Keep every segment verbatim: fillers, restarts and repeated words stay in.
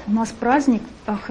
У нас праздник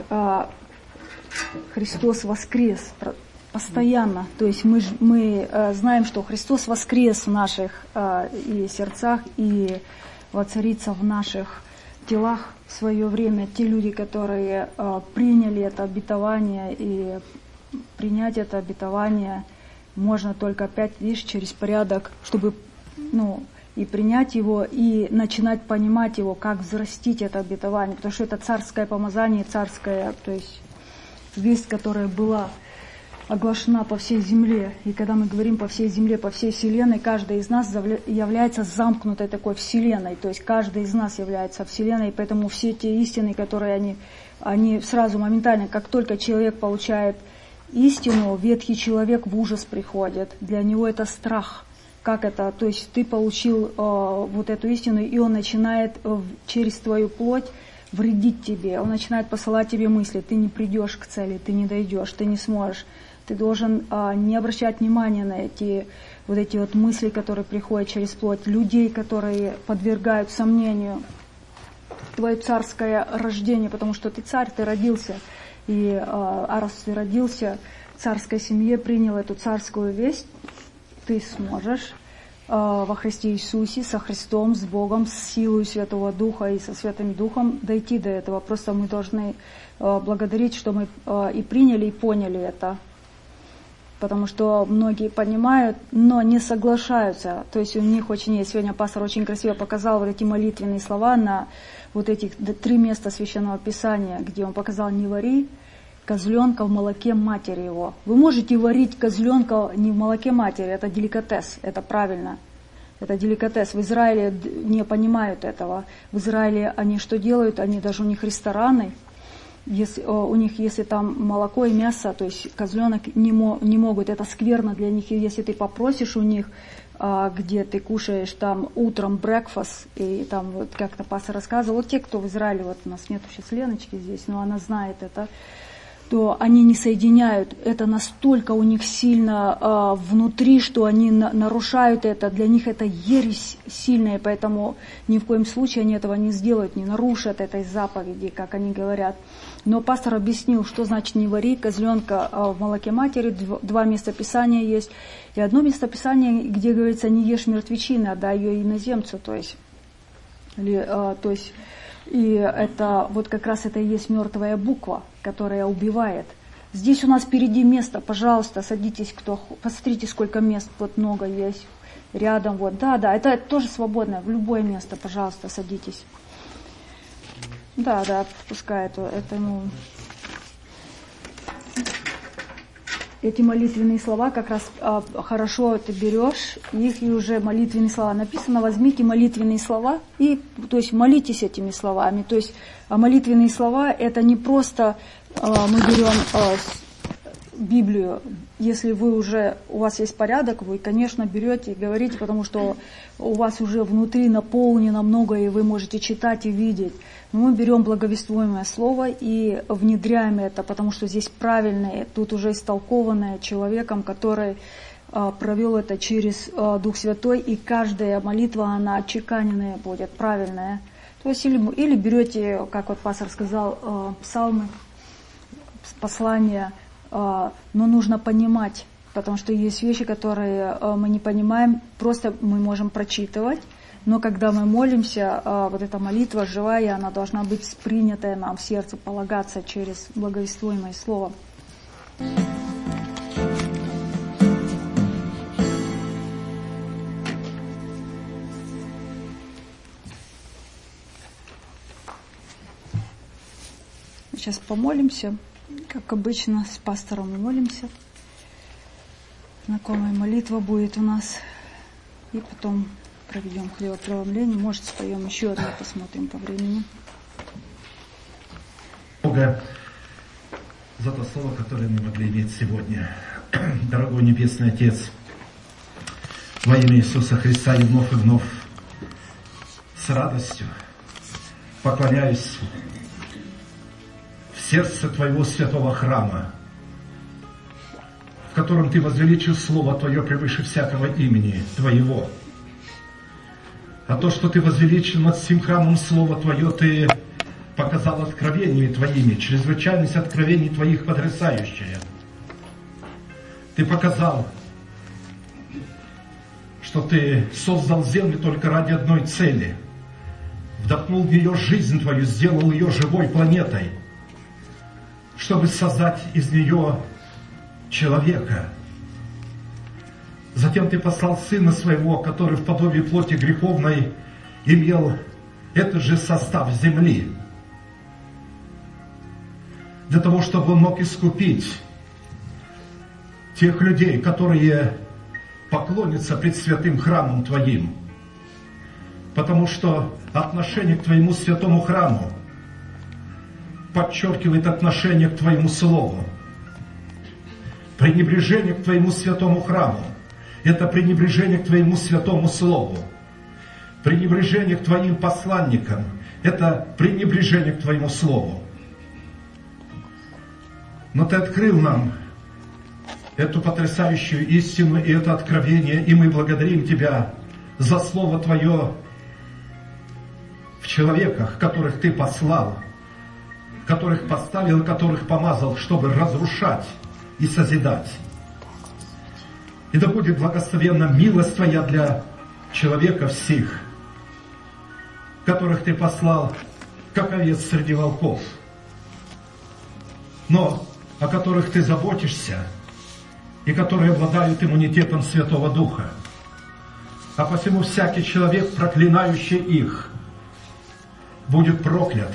Христос воскрес постоянно. То есть мы, мы знаем, что Христос воскрес в наших и сердцах, и воцарится в наших телах в свое время. Те люди, которые приняли это обетование, и принять это обетование можно только опять лишь через порядок, чтобы, ну, и принять его, и начинать понимать его, как взрастить это обетование, потому что это царское помазание, царская, то есть весть, которая была оглашена по всей земле. И когда мы говорим по всей земле, по всей вселенной, каждый из нас является замкнутой такой вселенной, то есть каждый из нас является вселенной, и поэтому все те истины, которые они, они сразу моментально, как только человек получает истину, ветхий человек в ужас приходит, для него это страх. Как это? То есть ты получил э, вот эту истину, и он начинает э, через твою плоть вредить тебе. Он начинает посылать тебе мысли. Ты не придешь к цели, ты не дойдешь, ты не сможешь. Ты должен э, не обращать внимания на эти вот эти вот мысли, которые приходят через плоть. Людей, которые подвергают сомнению твое царское рождение, потому что ты царь, ты родился. И э, а раз ты родился в царской семье, принял эту царскую весть, ты сможешь э, во Христе Иисусе, со Христом, с Богом, с силой Святого Духа и со Святым Духом дойти до этого. Просто мы должны э, благодарить, что мы э, и приняли, и поняли это. Потому что многие понимают, но не соглашаются. То есть у них очень есть, сегодня пастор очень красиво показал вот эти молитвенные слова на вот этих три места Священного Писания, где он показал: «Не вари козленка в молоке матери его». Вы можете варить козленка не в молоке матери, это деликатес, это правильно. Это деликатес. В Израиле не понимают этого. В Израиле они что делают? Они даже у них рестораны, если, у них если там молоко и мясо, то есть козленок не, мо, не могут, это скверно для них. И если ты попросишь у них, где ты кушаешь там утром брекфаст, и там вот как-то пастор рассказывал, вот те, кто в Израиле, вот у нас нет сейчас Леночки здесь, но она знает это, то они не соединяют. Это настолько у них сильно э, внутри, что они на, нарушают это. Для них это ересь сильная, поэтому ни в коем случае они этого не сделают, не нарушат этой заповеди, как они говорят. Но пастор объяснил, что значит не вари козленка э, в молоке матери. Дв, два места Писания есть. И одно место Писания, где говорится: не ешь мертвечины, отдай ее иноземцу. То есть, или, э, то есть и это вот как раз это и есть мертвая буква, которая убивает. Здесь у нас впереди место, пожалуйста, садитесь, кто, посмотрите, сколько мест, вот много есть рядом, вот, да, да, это тоже свободное, в любое место, пожалуйста, садитесь. Да, да, пускай это, это ну, эти молитвенные слова как раз а, хорошо ты берешь, их и уже молитвенные слова написано, возьмите молитвенные слова и, то есть, молитесь этими словами. То есть а молитвенные слова это не просто а, мы берем а, Библию, если вы уже, у вас есть порядок, вы, конечно, берете и говорите, потому что у вас уже внутри наполнено многое, и вы можете читать и видеть. Но мы берем благовествуемое слово и внедряем это, потому что здесь правильное, тут уже истолкованное человеком, который а, провел это через а, Дух Святой, и каждая молитва, она отчеканенная будет, правильная. То есть или, или берете, как вот пастор сказал, а, псалмы, послания, а, но нужно понимать, потому что есть вещи, которые а, мы не понимаем, просто мы можем прочитывать. Но когда мы молимся, вот эта молитва живая, она должна быть принятая нам в сердце, полагаться через благовествуемое слово. Сейчас помолимся, как обычно с пастором мы молимся. Знакомая молитва будет у нас, и потом проведем хлебопреломление. Может, споем еще одно, посмотрим по времени. Бога за то слово, которое мы могли иметь сегодня. Дорогой Небесный Отец, во имя Иисуса Христа и вновь и вновь с радостью поклоняюсь в сердце Твоего святого храма, в котором Ты возвеличил Слово Твое превыше всякого имени Твоего. А то, что Ты возвеличил над всем храмом Слово Твое, Ты показал откровениями Твоими, чрезвычайность откровений Твоих потрясающая. Ты показал, что Ты создал землю только ради одной цели. Вдохнул в нее жизнь Твою, сделал ее живой планетой, чтобы создать из нее человека. Затем Ты послал Сына Своего, который в подобии плоти греховной имел этот же состав земли, для того, чтобы Он мог искупить тех людей, которые поклонятся пред святым храмом Твоим. Потому что отношение к Твоему святому храму подчеркивает отношение к Твоему Слову. Пренебрежение к Твоему святому храму – это пренебрежение к Твоему святому Слову. Пренебрежение к Твоим посланникам – это пренебрежение к Твоему Слову. Но Ты открыл нам эту потрясающую истину и это откровение, и мы благодарим Тебя за Слово Твое в человеках, которых Ты послал, которых поставил, которых помазал, чтобы разрушать и созидать. И да будет благословенна милость Твоя для человека всех, которых Ты послал, как овец среди волков, но о которых Ты заботишься, и которые обладают иммунитетом Святого Духа. А посему всякий человек, проклинающий их, будет проклят,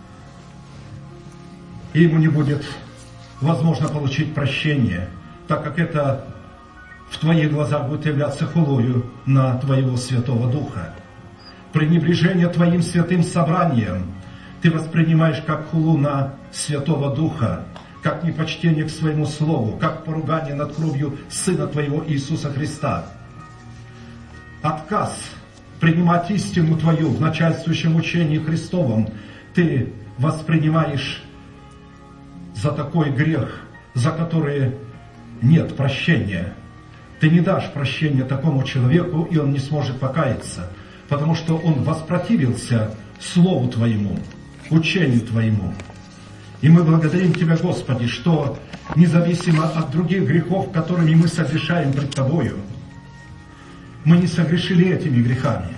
и ему не будет возможно получить прощение, так как это в Твоих глазах будет являться хулою на Твоего Святого Духа. Пренебрежение Твоим святым собранием Ты воспринимаешь как хулу на Святого Духа, как непочтение к Своему Слову, как поругание над кровью Сына Твоего Иисуса Христа. Отказ принимать истину Твою в начальствующем учении Христовом Ты воспринимаешь за такой грех, за который нет прощения. Ты не дашь прощения такому человеку, и он не сможет покаяться, потому что он воспротивился Слову Твоему, учению Твоему. И мы благодарим Тебя, Господи, что независимо от других грехов, которыми мы согрешаем пред Тобою, мы не согрешили этими грехами.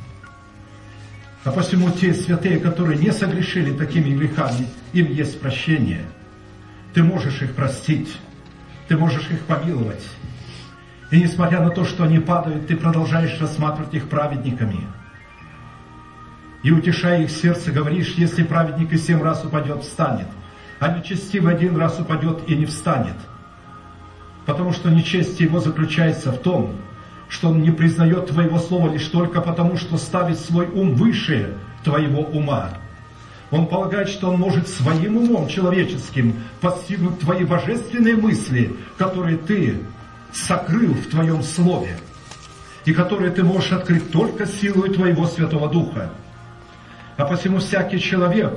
А посему те святые, которые не согрешили такими грехами, им есть прощение. Ты можешь их простить, Ты можешь их помиловать. И несмотря на то, что они падают, Ты продолжаешь рассматривать их праведниками. И утешая их сердце, говоришь, если праведник и семь раз упадет, встанет, а нечестивый один раз упадет и не встанет. Потому что нечестие его заключается в том, что он не признает Твоего слова лишь только потому, что ставит свой ум выше Твоего ума. Он полагает, что он может своим умом человеческим постигнуть Твои божественные мысли, которые Ты сокрыл в Твоем Слове, и которые Ты можешь открыть только силой Твоего Святого Духа. А посему всякий человек,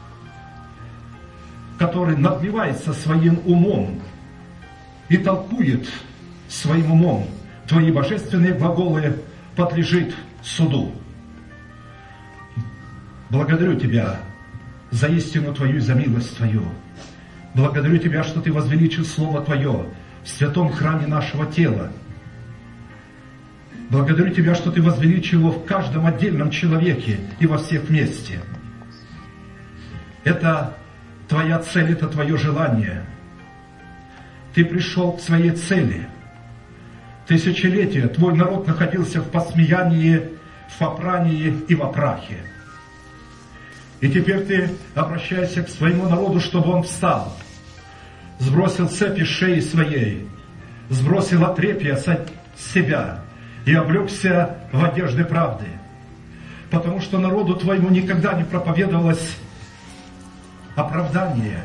который надмевается своим умом и толкует своим умом Твои божественные глаголы, подлежит суду. Благодарю Тебя за истину Твою и за милость Твою. Благодарю Тебя, что Ты возвеличил Слово Твое в святом храме нашего тела. Благодарю Тебя, что Ты возвеличил его в каждом отдельном человеке и во всех вместе. Это Твоя цель, это Твое желание. Ты пришел к своей цели. Тысячелетия Твой народ находился в посмеянии, в попрании и в опрахе. И теперь Ты обращаешься к своему народу, чтобы он встал, сбросил цепи с шеи своей, сбросил отрепья с себя и облегся в одежды правды. Потому что народу Твоему никогда не проповедовалось оправдание.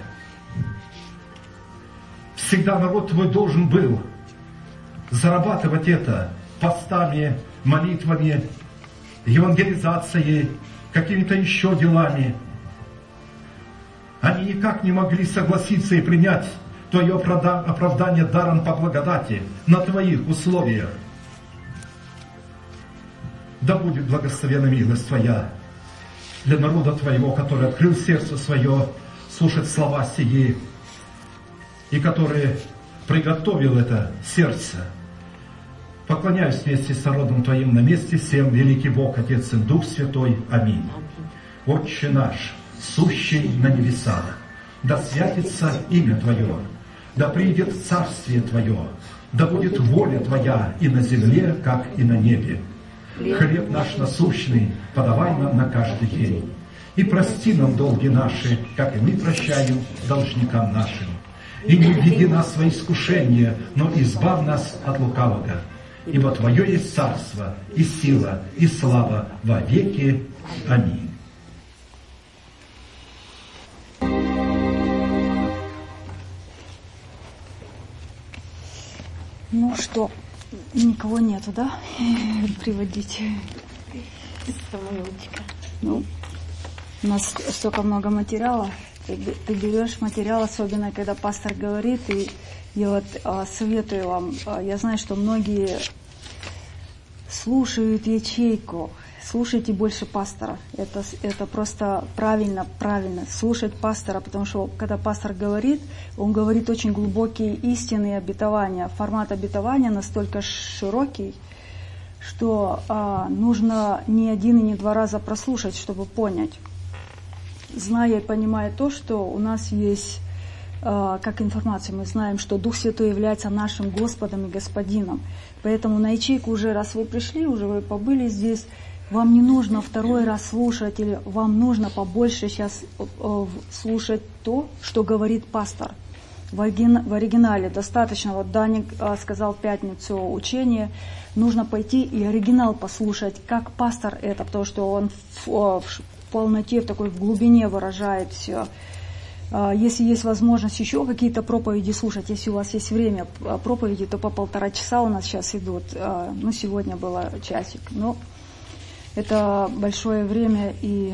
Всегда народ Твой должен был зарабатывать это постами, молитвами, евангелизацией, какими-то еще делами. Они никак не могли согласиться и принять Твое оправдание даром по благодати на Твоих условиях. Да будет благословена милость Твоя для народа Твоего, который открыл сердце свое слушать слова сии, и который приготовил это сердце. Поклоняюсь вместе с народом Твоим на месте всем, великий Бог, Отец и Дух Святой. Аминь. Отче наш, сущий на небесах, да святится имя Твое, да придет царствие Твое, да будет воля Твоя и на земле, как и на небе. Хлеб наш насущный подавай нам на каждый день. И прости нам долги наши, как и мы прощаем должникам нашим. И не введи нас в искушение, но избавь нас от лукавого. Ибо Твое есть царство, и сила, и слава во веки. Аминь. Ну что, никого нету, да? Приводить. Самойлочка. Ну, у нас столько много материала. Ты, ты берешь материал, особенно когда пастор говорит, и я вот а, советую вам, а, я знаю, что многие слушают ячейку, слушайте больше пастора. Это, это просто правильно, правильно, слушать пастора, потому что когда пастор говорит, он говорит очень глубокие истины и обетования. Формат обетования настолько широкий, что а, нужно не один и не два раза прослушать, чтобы понять. Зная и понимая то, что у нас есть, э, как информация, мы знаем, что Дух Святой является нашим Господом и Господином. Поэтому на ячейку уже, раз вы пришли, уже вы побыли здесь, вам не нужно второй раз слушать, или вам нужно побольше сейчас э, слушать то, что говорит пастор. В, оригин, в оригинале достаточно, вот Даник э, сказал в пятницу учение, нужно пойти и оригинал послушать, как пастор это, потому что он в, в, в полноте, в такой в глубине выражает все. Если есть возможность еще какие-то проповеди слушать, если у вас есть время проповеди, то по полтора часа у нас сейчас идут. Ну, сегодня было часик. Но это большое время, и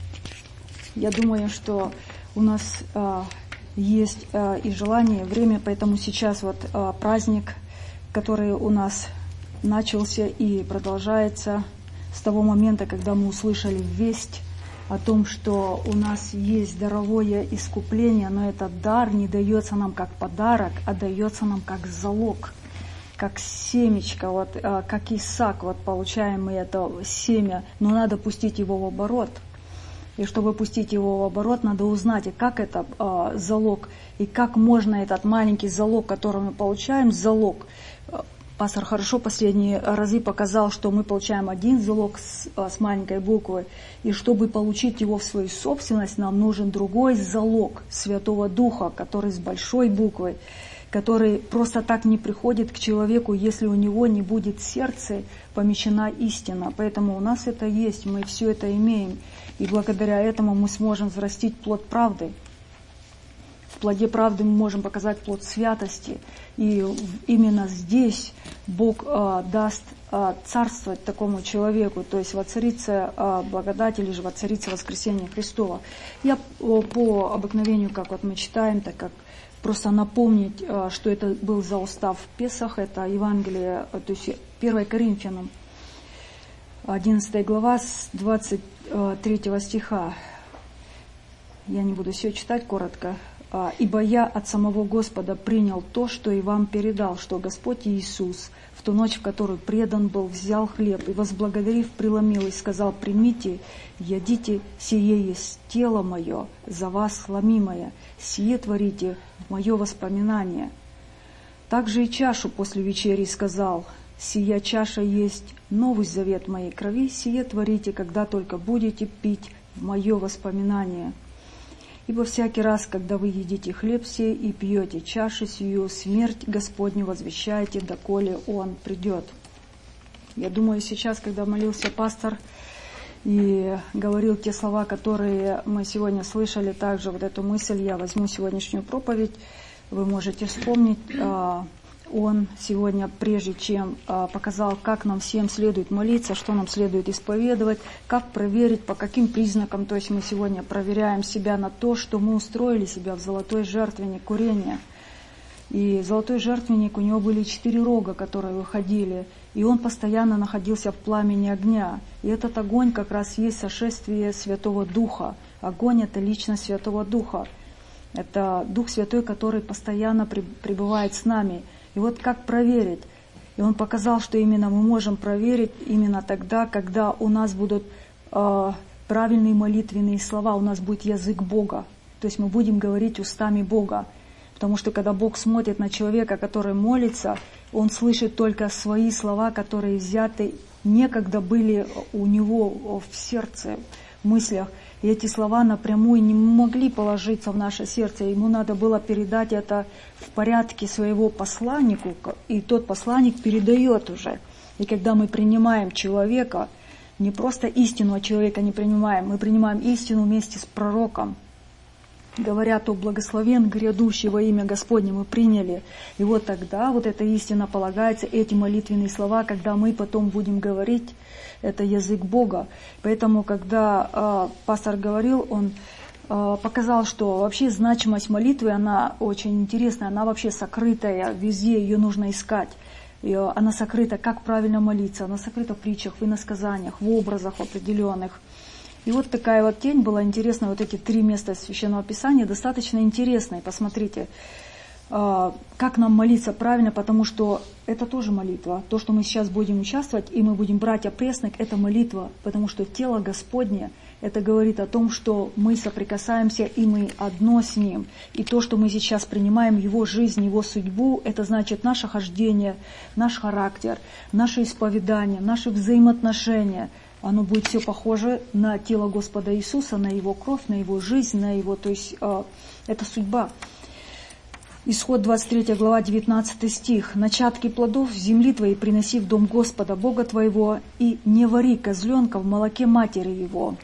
я думаю, что у нас есть и желание, и время, поэтому сейчас вот праздник, который у нас начался и продолжается с того момента, когда мы услышали весть о том, что у нас есть даровое искупление, но этот дар не дается нам как подарок, а дается нам как залог, как семечко, вот, как Исаак, вот получаем мы это семя, но надо пустить его в оборот. И чтобы пустить его в оборот, надо узнать, и как это э, залог, и как можно этот маленький залог, который мы получаем, залог. Пастор хорошо последние разы показал, что мы получаем один залог с, с маленькой буквы, и чтобы получить его в свою собственность, нам нужен другой залог Святого Духа, который с большой буквы, который просто так не приходит к человеку, если у него не будет в сердце помещена истина. Поэтому у нас это есть, мы все это имеем, и благодаря этому мы сможем взрастить плод правды. В плоде правды мы можем показать плод святости. И именно здесь Бог э, даст э, царствовать такому человеку, то есть воцарится э, благодать или же воцарится воскресение Христова. Я э, по обыкновению, как вот мы читаем, так как просто напомнить, э, что это был за устав Песах, это Евангелие, э, то есть первое Коринфянам, одиннадцатая глава с двадцать третьего стиха. Я не буду все читать, коротко. «Ибо я от самого Господа принял то, что и вам передал, что Господь Иисус, в ту ночь, в которую предан был, взял хлеб и, возблагодарив, преломил и сказал: примите, ядите, сие есть тело мое, за вас сломимое, сие творите в мое воспоминание. Также и чашу после вечери сказал: сия чаша есть новый завет моей крови, сие творите, когда только будете пить в мое воспоминание. Ибо всякий раз, когда вы едите хлеб сей и пьете чашу сию, смерть Господню возвещаете, доколе Он придет». Я думаю, сейчас, когда молился пастор и говорил те слова, которые мы сегодня слышали, также вот эту мысль я возьму сегодняшнюю проповедь, вы можете вспомнить. Он сегодня, прежде чем показал, как нам всем следует молиться, что нам следует исповедовать, как проверить, по каким признакам. То есть мы сегодня проверяем себя на то, что мы устроили себя в золотой жертвенник курения. И золотой жертвенник, у него были четыре рога, которые выходили. И он постоянно находился в пламени огня. И этот огонь как раз есть сошествие Святого Духа. Огонь — это личность Святого Духа. Это Дух Святой, который постоянно пребывает с нами. И вот как проверить? И он показал, что именно мы можем проверить именно тогда, когда у нас будут э, правильные молитвенные слова, у нас будет язык Бога. То есть мы будем говорить устами Бога. Потому что когда Бог смотрит на человека, который молится, Он слышит только свои слова, которые взяты, некогда были у него в сердце, в мыслях. И эти слова напрямую не могли положиться в наше сердце. Ему надо было передать это в порядке своего посланнику, и тот посланник передает уже. И когда мы принимаем человека, не просто истину от человека не принимаем, мы принимаем истину вместе с пророком. Говорят, о благословен грядущий во имя Господне, мы приняли. И вот тогда вот эта истина полагается, эти молитвенные слова, когда мы потом будем говорить, это язык Бога. Поэтому, когда э, пастор говорил, он э, показал, что вообще значимость молитвы, она очень интересная, она вообще сокрытая, везде ее нужно искать. Ее, она сокрыта, как правильно молиться, она сокрыта в притчах, в иносказаниях, в образах определенных. И вот такая вот тень была интересная, вот эти три места Священного Писания достаточно интересные. Посмотрите, как нам молиться правильно, потому что это тоже молитва. То, что мы сейчас будем участвовать, и мы будем брать опреснок, это молитва, потому что тело Господне, это говорит о том, что мы соприкасаемся, и мы одно с Ним. И то, что мы сейчас принимаем Его жизнь, Его судьбу, это значит наше хождение, наш характер, наше исповедание, наши взаимоотношения. Оно будет все похоже на тело Господа Иисуса, на Его кровь, на Его жизнь, на Его, то есть э, это судьба. Исход двадцать третья глава, девятнадцатый стих. «Начатки плодов земли твоей приноси в дом Господа Бога твоего, и не вари козленка в молоке матери его».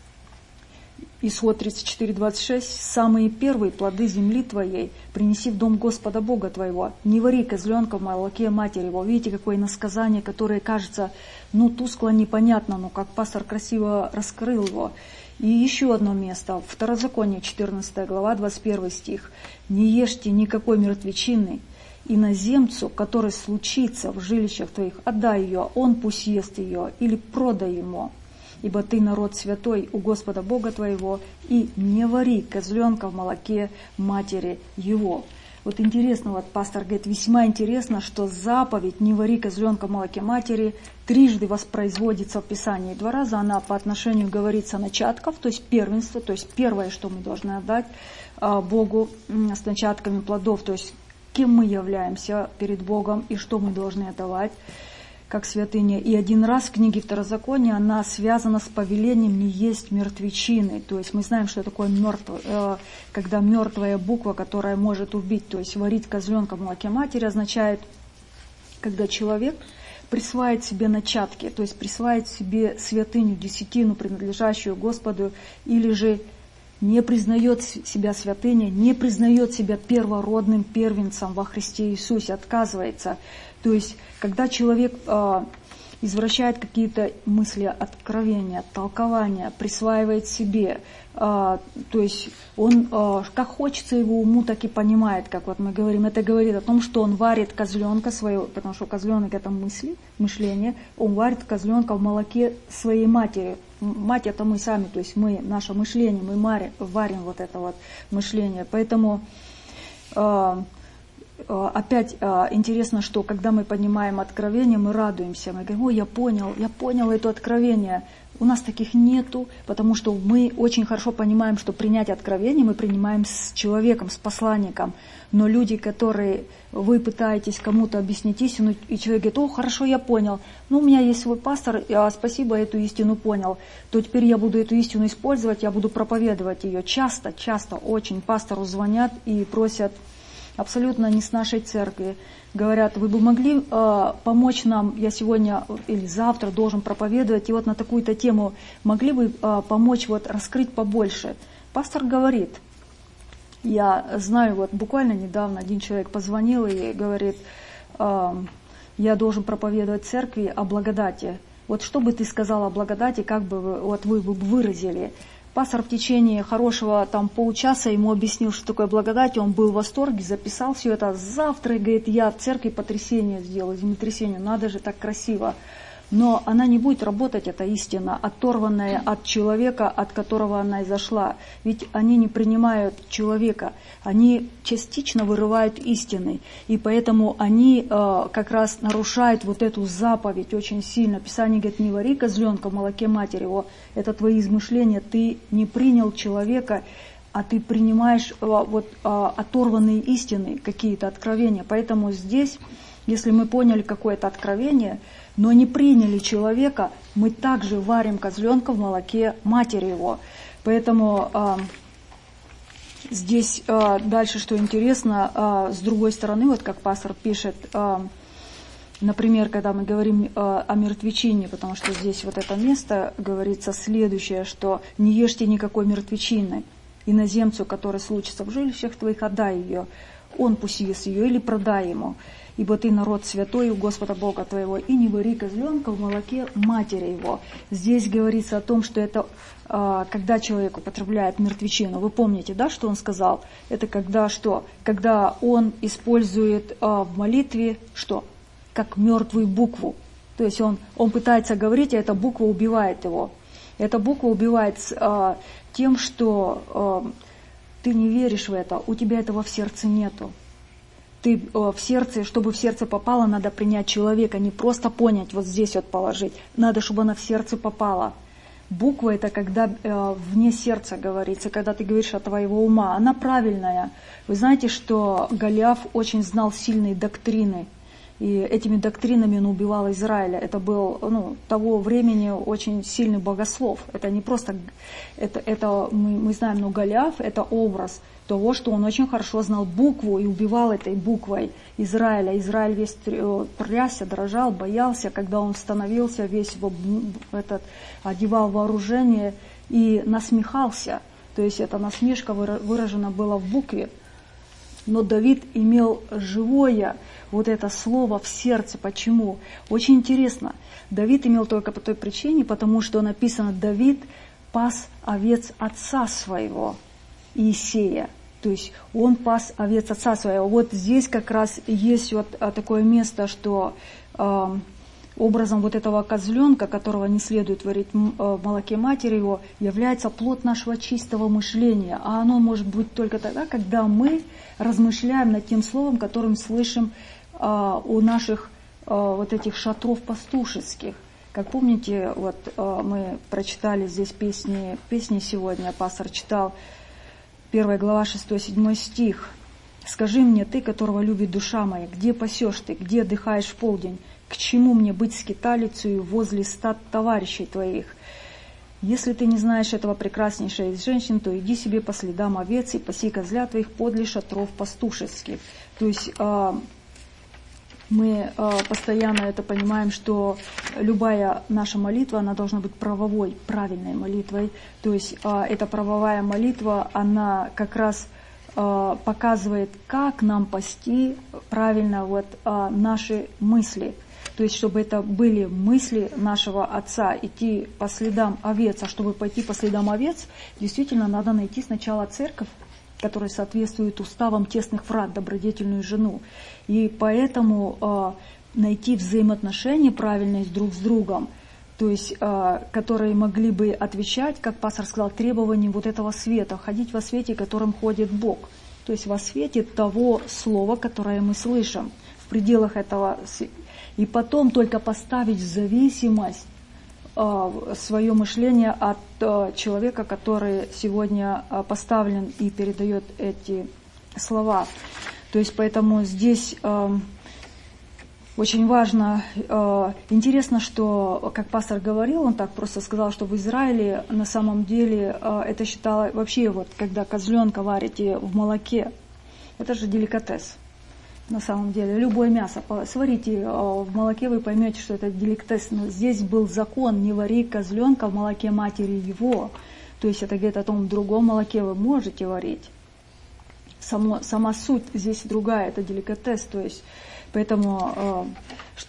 Исход тридцать четыре двадцать шесть. «Самые первые плоды земли твоей принеси в дом Господа Бога твоего. Не вари козленка в молоке матери его». Видите, какое иносказание, которое кажется, ну, тускло, непонятно, но как пастор красиво раскрыл его. И еще одно место. Второзаконие, четырнадцатая глава, двадцать первый стих. «Не ешьте никакой мертвечины, иноземцу, который случится в жилищах твоих, отдай ее, он пусть ест ее, или продай ему. Ибо ты народ святой у Господа Бога твоего, и не вари козленка в молоке матери его». Вот интересно, вот пастор говорит, весьма интересно, что заповедь «не вари козленка в молоке матери» трижды воспроизводится в Писании. Два раза она по отношению говорится начатков, то есть первенство, то есть первое, что мы должны отдать Богу с начатками плодов, то есть кем мы являемся перед Богом и что мы должны отдавать как святыня. И один раз в книге Второзакония она связана с повелением не есть мертвечины. То есть мы знаем, что такое мертвое, э, когда мертвая буква, которая может убить. То есть варить козленка в молоке матери означает, когда человек присваивает себе начатки, то есть присваивает себе святыню, десятину, принадлежащую Господу, или же не признает себя святыней, не признает себя первородным первенцем во Христе Иисусе, отказывается. То есть, когда человек э, извращает какие-то мысли, откровения, толкования, присваивает себе, э, то есть он э, как хочется его уму, так и понимает, как вот мы говорим. Это говорит о том, что он варит козленка своего, потому что козленок это мысли, мышление, он варит козленка в молоке своей матери. Мать это мы сами, то есть мы, наше мышление, мы варим, варим вот это вот мышление. Поэтому э, опять интересно, что когда мы понимаем откровение, мы радуемся. Мы говорим, ой, я понял, я понял это откровение. У нас таких нету, потому что мы очень хорошо понимаем, что принять откровение мы принимаем с человеком, с посланником. Но люди, которые вы пытаетесь кому-то объяснить истину, и человек говорит, о, хорошо, я понял, ну, у меня есть свой пастор, а, спасибо, эту истину понял, то теперь я буду эту истину использовать, я буду проповедовать ее. Часто, часто очень пастору звонят и просят, абсолютно не с нашей церкви. Говорят, вы бы могли э, помочь нам, я сегодня или завтра должен проповедовать, и вот на такую-то тему могли бы э, помочь вот раскрыть побольше. Пастор говорит, я знаю, вот буквально недавно один человек позвонил и говорит, э, я должен проповедовать в церкви о благодати. Вот что бы ты сказал о благодати, как бы вы, вот вы бы выразили? Пастор в течение хорошего там полчаса ему объяснил, что такое благодать, он был в восторге, записал все это. Завтра, говорит, я в церкви потрясение сделаю, землетрясение, надо же так красиво. Но она не будет работать, эта истина, оторванная от человека, от которого она изошла. Ведь они не принимают человека, они частично вырывают истины. И поэтому они э, как раз нарушают вот эту заповедь очень сильно. Писание говорит, не вари козленка в молоке матери его. Это твои измышления, ты не принял человека, а ты принимаешь э, вот, э, оторванные истины, какие-то откровения. Поэтому здесь, если мы поняли какое-то откровение, но не приняли человека, мы также варим козленка в молоке матери его. Поэтому э, здесь э, дальше, что интересно, э, с другой стороны, вот как пастор пишет, э, например, когда мы говорим э, о мертвечине, потому что здесь вот это место говорится следующее, что не ешьте никакой мертвечины, иноземцу, который случится в жилищах твоих, отдай ее, он пусть ест ее или продай ему. Ибо ты народ святой у Господа Бога твоего, и не вари козленка в молоке матери его. Здесь говорится о том, что это э, когда человек употребляет мертвечину. Вы помните, да, что он сказал? Это когда что? Когда он использует э, в молитве что? Как мертвую букву. То есть он, он пытается говорить, а эта буква убивает его. Эта буква убивает э, тем, что э, ты не веришь в это, у тебя этого в сердце нету. Ты э, в сердце, чтобы в сердце попало, надо принять человека, не просто понять, вот здесь вот положить. Надо, чтобы она в сердце попала. Буква — это когда э, вне сердца говорится, когда ты говоришь от твоего ума. Она правильная. Вы знаете, что Голиаф очень знал сильные доктрины. И этими доктринами он убивал Израиля. Это был, ну, того времени очень сильный богослов. Это не просто, это, это мы, мы знаем, но Голиаф — это образ того, что он очень хорошо знал букву и убивал этой буквой Израиля. Израиль весь трясся, дрожал, боялся, когда он становился весь в этот, одевал вооружение и насмехался. То есть эта насмешка выражена была в букве. Но Давид имел живое вот это слово в сердце. Почему? Очень интересно. Давид имел только по той причине, потому что написано: Давид пас овец отца своего, Иисея. То есть он пас овец отца своего. Вот здесь как раз есть вот такое место, что э, образом вот этого козленка, которого не следует варить в молоке матери его, является плод нашего чистого мышления. А оно может быть только тогда, когда мы размышляем над тем словом, которым слышим э, у наших э, вот этих шатров пастушеских. Как помните, вот э, мы прочитали здесь песни, песни сегодня, пастор читал, первая глава, шестой-седьмой стих. «Скажи мне, ты, которого любит душа моя, где пасешь ты, где отдыхаешь в полдень? К чему мне быть скиталицею возле стад товарищей твоих? Если ты не знаешь этого прекраснейшей из женщин, то иди себе по следам овец и паси козля твоих подле шатров пастушеских». То есть э, мы э, постоянно это понимаем, что любая наша молитва, она должна быть правовой, правильной молитвой. То есть э, эта правовая молитва, она как раз э, показывает, как нам пасти правильно вот, э, наши мысли. То есть, чтобы это были мысли нашего Отца, идти по следам овец. А чтобы пойти по следам овец, действительно надо найти сначала церковь, которая соответствует уставам тесных врат, добродетельную жену. И поэтому э, найти взаимоотношения правильные друг с другом, то есть, э, которые могли бы отвечать, как пастор сказал, требованиям вот этого света, ходить во свете, которым ходит Бог. То есть во свете того слова, которое мы слышим, в пределах этого. И потом только поставить в зависимость э, свое мышление от э, человека, который сегодня э, поставлен и передает эти слова. То есть поэтому здесь э, очень важно, э, интересно, что, как пастор говорил, он так просто сказал, что в Израиле на самом деле э, это считалось, вообще вот, когда козленка варите в молоке, это же деликатес. На самом деле, любое мясо сварите в молоке, вы поймете, что это деликатес. Но здесь был закон: не вари козленка в молоке матери его. То есть это говорит о том, в другом молоке вы можете варить. Само, сама суть здесь другая, это деликатес. То есть, поэтому,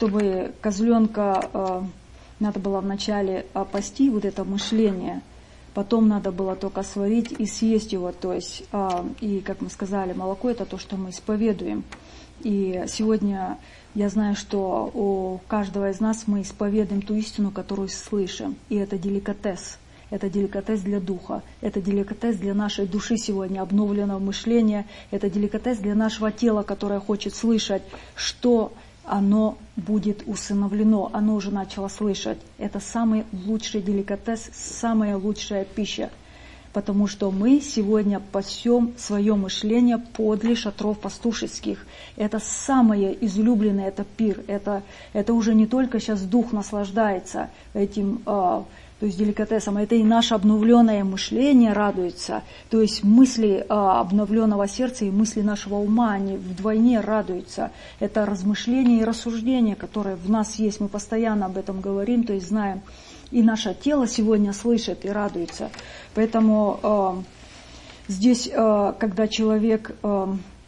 чтобы козленка, надо было вначале пасти, вот это мышление, Потом надо было только сварить и съесть его. То есть, и, как мы сказали, молоко – это то, что мы исповедуем. И сегодня я знаю, что у каждого из нас мы исповедуем ту истину, которую слышим. И это деликатес. Это деликатес для духа. Это деликатес для нашей души сегодня, обновленного мышления. Это деликатес для нашего тела, которое хочет слышать, что оно будет усыновлено. Оно уже начало слышать. Это самый лучший деликатес, самая лучшая пища. Потому что мы сегодня пасем свое мышление подле шатров пастушеских. Это самое излюбленное, это пир. Это, это уже не только сейчас дух наслаждается этим, э, то есть деликатесом, это и наше обновленное мышление радуется. То есть мысли э, обновленного сердца и мысли нашего ума, они вдвойне радуются. Это размышление и рассуждение, которое в нас есть. Мы постоянно об этом говорим, то есть знаем. И наше тело сегодня слышит и радуется. Поэтому э, здесь, э, когда человек э,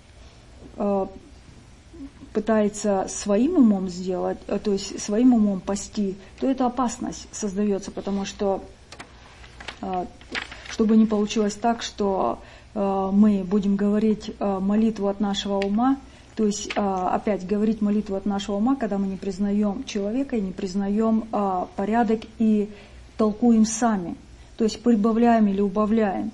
э, пытается своим умом сделать, э, то есть своим умом пасти, то это опасность создается, потому что, э, чтобы не получилось так, что э, мы будем говорить э, молитву от нашего ума, то есть, опять, говорить молитву от нашего ума, когда мы не признаем человека и не признаем порядок и толкуем сами. То есть, прибавляем или убавляем.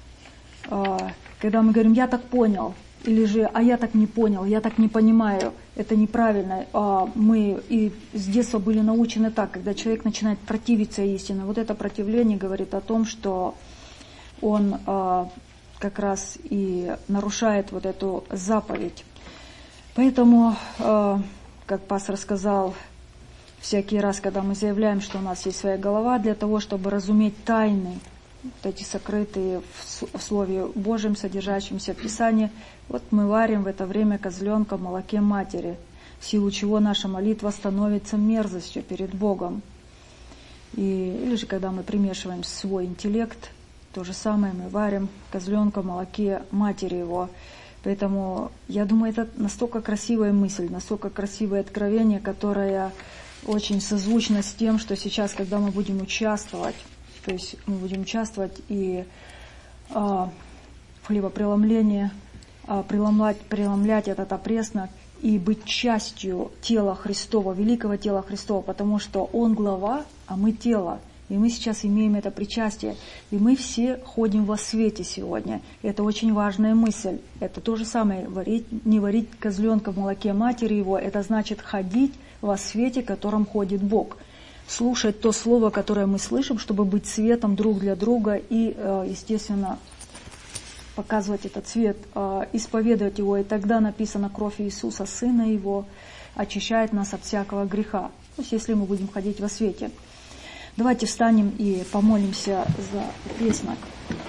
Когда мы говорим «я так понял», или же «а я так не понял», «я так не понимаю», это неправильно. Мы и с детства были научены так, когда человек начинает противиться истине. Вот это противление говорит о том, что он как раз и нарушает вот эту заповедь. Поэтому, э, как пастор сказал, всякий раз, когда мы заявляем, что у нас есть своя голова, для того, чтобы разуметь тайны, вот эти сокрытые в, в Слове Божьем, содержащемся в Писании, вот мы варим в это время козленка в молоке матери, в силу чего наша молитва становится мерзостью перед Богом. И, или же, когда мы примешиваем свой интеллект, то же самое мы варим козленка в молоке матери его. Поэтому, я думаю, это настолько красивая мысль, настолько красивое откровение, которое очень созвучно с тем, что сейчас, когда мы будем участвовать, то есть мы будем участвовать и а, в хлебопреломлении, а, преломлять, преломлять этот опреснок и быть частью тела Христова, великого тела Христова, потому что Он глава, а мы тело. И мы сейчас имеем это причастие. И мы все ходим во свете сегодня. Это очень важная мысль. Это то же самое. Варить, не варить козленка в молоке матери его. Это значит ходить во свете, в котором ходит Бог. Слушать то слово, которое мы слышим, чтобы быть светом друг для друга. И, естественно, показывать этот свет, исповедовать его. И тогда написано: кровь Иисуса, Сына Его, очищает нас от всякого греха. То есть, если мы будем ходить во свете. Давайте встанем и помолимся за преснок.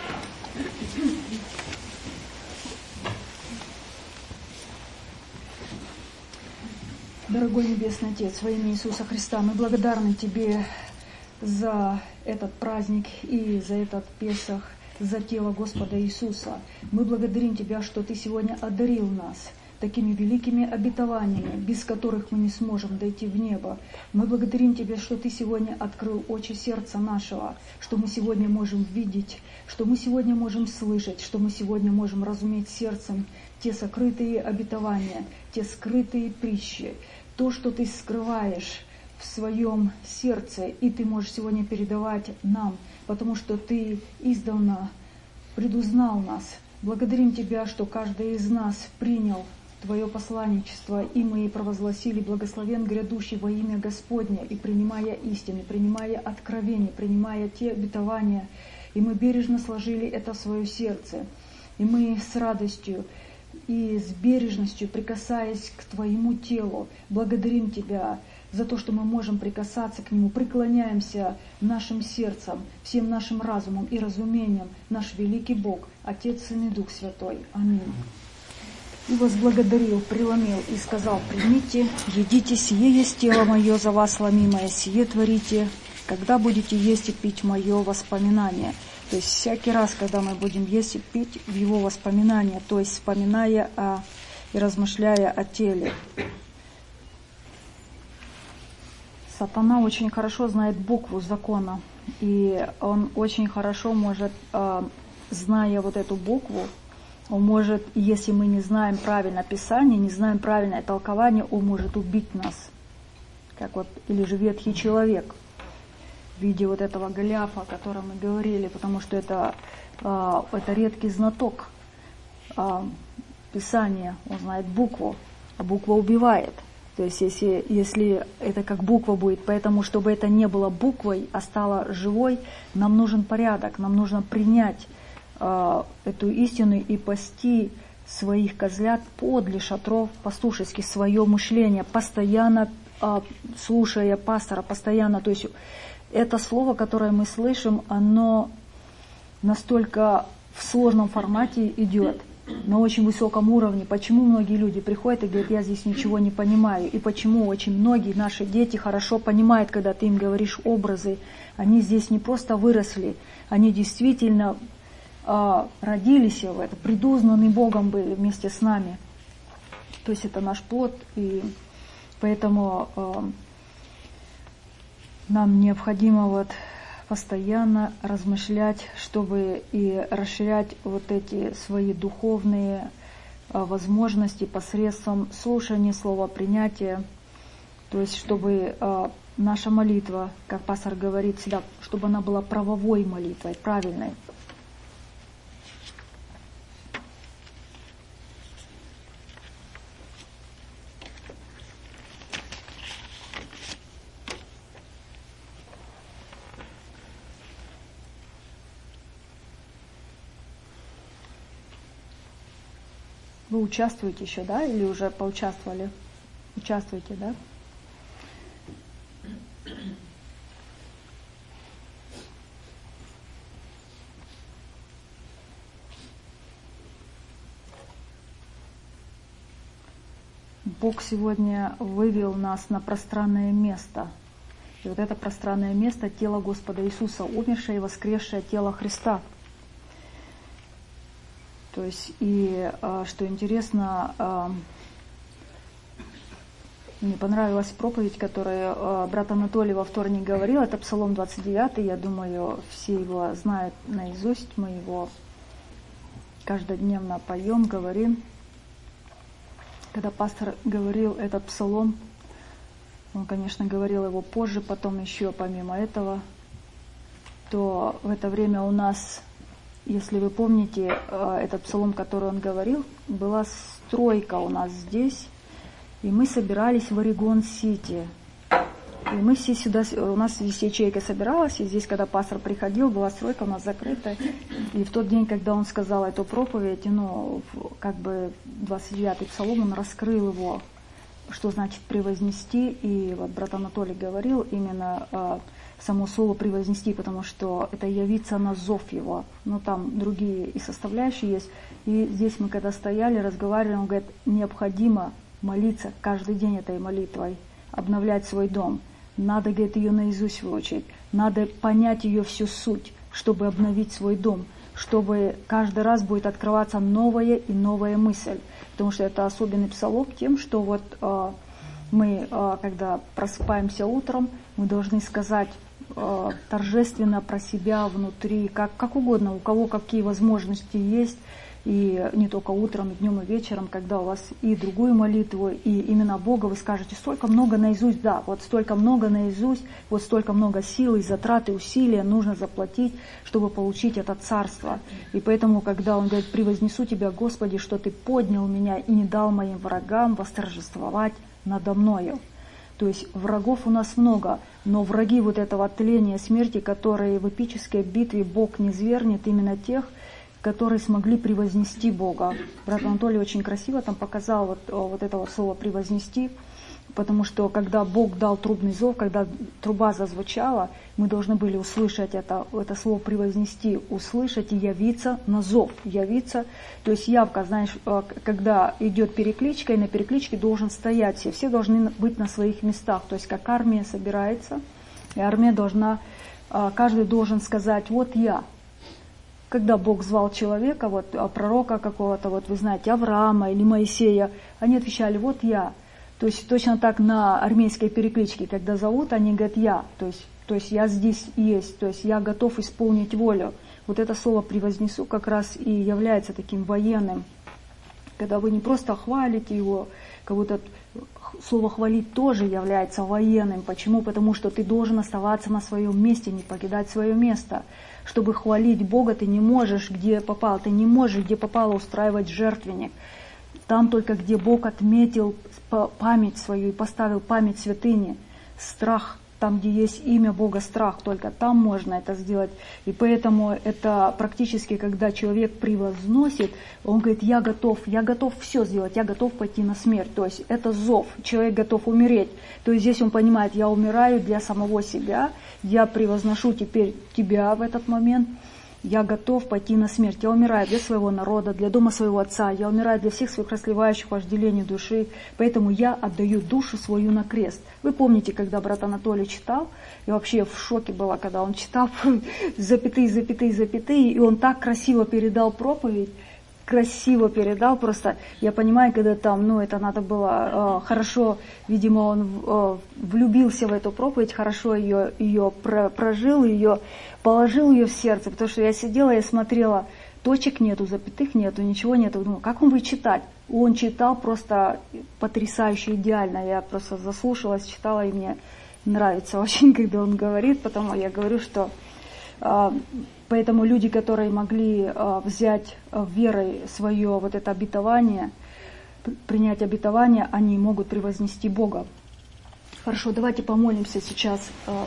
Дорогой Небесный Отец, во имя Иисуса Христа, мы благодарны Тебе за этот праздник и за этот Песах, за тело Господа Иисуса. Мы благодарим Тебя, что Ты сегодня одарил нас такими великими обетованиями, без которых мы не сможем дойти в небо. Мы благодарим Тебя, что Ты сегодня открыл очи сердца нашего, что мы сегодня можем видеть, что мы сегодня можем слышать, что мы сегодня можем разуметь сердцем те сокрытые обетования, те скрытые притчи, то, что Ты скрываешь в своем сердце, и Ты можешь сегодня передавать нам, потому что Ты издавна предузнал нас. Благодарим Тебя, что каждый из нас принял Твое посланничество, и мы провозгласили: благословен грядущий во имя Господне, и принимая истины, принимая откровения, принимая те обетования, и мы бережно сложили это в свое сердце, и мы с радостью и с бережностью, прикасаясь к Твоему телу, благодарим Тебя за то, что мы можем прикасаться к Нему, преклоняемся нашим сердцем, всем нашим разумом и разумением, наш великий Бог, Отец, Сын и Дух Святой. Аминь. И возблагодарил, преломил и сказал: примите, едите, сие есть тело мое за вас ломимое, сие творите, когда будете есть и пить мое воспоминание. То есть всякий раз, когда мы будем есть и пить в его воспоминания, то есть вспоминая о, и размышляя о теле. Сатана очень хорошо знает букву закона. И он очень хорошо может, зная вот эту букву, он может, если мы не знаем правильно Писание, не знаем правильное толкование, он может убить нас. Как вот, или же ветхий человек в виде вот этого Голиафа, о котором мы говорили, потому что это, это редкий знаток Писания, он знает букву, а буква убивает. То есть если, если это как буква будет, поэтому чтобы это не было буквой, а стало живой, нам нужен порядок, нам нужно принять э, эту истину и пасти своих козлят подле шатров пастушеских, свое мышление, постоянно э, слушая пастора, постоянно. То есть это слово, которое мы слышим, оно настолько в сложном формате идет, на очень высоком уровне. Почему многие люди приходят и говорят, я здесь ничего не понимаю, и почему очень многие наши дети хорошо понимают, когда ты им говоришь образы. Они здесь не просто выросли, они действительно э, родились в это, предузнаны Богом были вместе с нами. То есть это наш плод, и поэтому э, нам необходимо вот постоянно размышлять, чтобы и расширять вот эти свои духовные возможности посредством слушания слова, принятия. То есть, чтобы наша молитва, как пастор говорит всегда, чтобы она была правовой молитвой, правильной. Вы участвуете еще, да? Или уже поучаствовали? Участвуете, да? Бог сегодня вывел нас на пространное место. И вот это пространное место — тело Господа Иисуса, умершее и воскресшее тело Христа. То есть, и что интересно, мне понравилась проповедь, которую брат Анатолий во вторник говорил, это Псалом двадцать девятый, я думаю, все его знают наизусть, мы его каждодневно поем, говорим. Когда пастор говорил этот псалом, он, конечно, говорил его позже, потом еще помимо этого, то в это время у нас... Если вы помните, этот псалом, который он говорил, была стройка у нас здесь, и мы собирались в Орегон-Сити. И мы все сюда, у нас здесь ячейка собиралась, и здесь, когда пастор приходил, была стройка у нас закрыта. И в тот день, когда он сказал эту проповедь, ну, как бы двадцать девятый псалом, он раскрыл его, что значит превознести. И вот брат Анатолий говорил именно само слово «превознести», потому что это явиться на зов его. Но там другие и составляющие есть. И здесь мы когда стояли, разговаривали, он говорит, необходимо молиться каждый день этой молитвой, обновлять свой дом. Надо, говорит, ее наизусть выучить. Надо понять ее всю суть, чтобы обновить свой дом, чтобы каждый раз будет открываться новая и новая мысль. Потому что это особенный псалом тем, что вот э, мы, э, когда просыпаемся утром, мы должны сказать э, торжественно про себя внутри, как, как угодно, у кого какие возможности есть, и не только утром, и днем, и вечером, когда у вас и другую молитву, и именно Бога, вы скажете, столько много наизусть, да, вот столько много наизусть, вот столько много сил и затрат, и усилия нужно заплатить, чтобы получить это царство. И поэтому, когда он говорит, превознесу Тебя, Господи, что Ты поднял меня и не дал моим врагам восторжествовать надо мною. То есть врагов у нас много, но враги вот этого тления смерти, которые в эпической битве Бог не свергнет, именно тех, которые смогли превознести Бога. Брат Анатолий очень красиво там показал вот, вот это вот слово «превознести», потому что когда Бог дал трубный зов, когда труба зазвучала, мы должны были услышать это, это слово «превознести», услышать и явиться на зов, явиться. То есть явка, знаешь, когда идет перекличка, и на перекличке должен стоять все, все должны быть на своих местах. То есть как армия собирается, и армия должна, каждый должен сказать «вот я». Когда Бог звал человека, вот пророка какого-то, вот вы знаете, Авраама или Моисея, они отвечали, вот я. То есть точно так на армейской перекличке, когда зовут, они говорят я. То есть То есть я здесь есть, то есть я готов исполнить волю. Вот это слово «превознесу» как раз и является таким военным, когда вы не просто хвалите его, как будто слово «хвалить» тоже является военным. Почему? Потому что ты должен оставаться на своем месте, не покидать свое место. Чтобы хвалить Бога, ты не можешь, где попало, ты не можешь, где попало, устраивать жертвенник. Там только, где Бог отметил память свою и поставил память святыни, страх, там, где есть имя Бога, страх, только там можно это сделать. И поэтому это практически, когда человек превозносит, он говорит, я готов, я готов все сделать, я готов пойти на смерть. То есть это зов, человек готов умереть. То есть здесь он понимает, я умираю для самого себя, я превозношу теперь тебя в этот момент, я готов пойти на смерть. Я умираю для своего народа, для дома своего отца. Я умираю для всех своих расливающих вожделений души. Поэтому я отдаю душу свою на крест. Вы помните, когда брат Анатолий читал, я вообще в шоке была, когда он читал запятые, запятые, запятые, и он так красиво передал проповедь, красиво передал, просто я понимаю, когда там, ну это надо было э, хорошо, видимо, он э, влюбился в эту проповедь, хорошо ее, ее про, прожил, ее положил ее в сердце, потому что я сидела и смотрела, точек нету, запятых нету, ничего нету, думаю, как он будет читать? Он читал просто потрясающе, идеально, я просто заслушалась, читала, и мне нравится очень, когда он говорит, потому я говорю, что э, поэтому люди, которые могли э, взять э, верой свое вот это обетование, принять обетование, они могут превознести Бога. Хорошо, давайте помолимся сейчас. Э,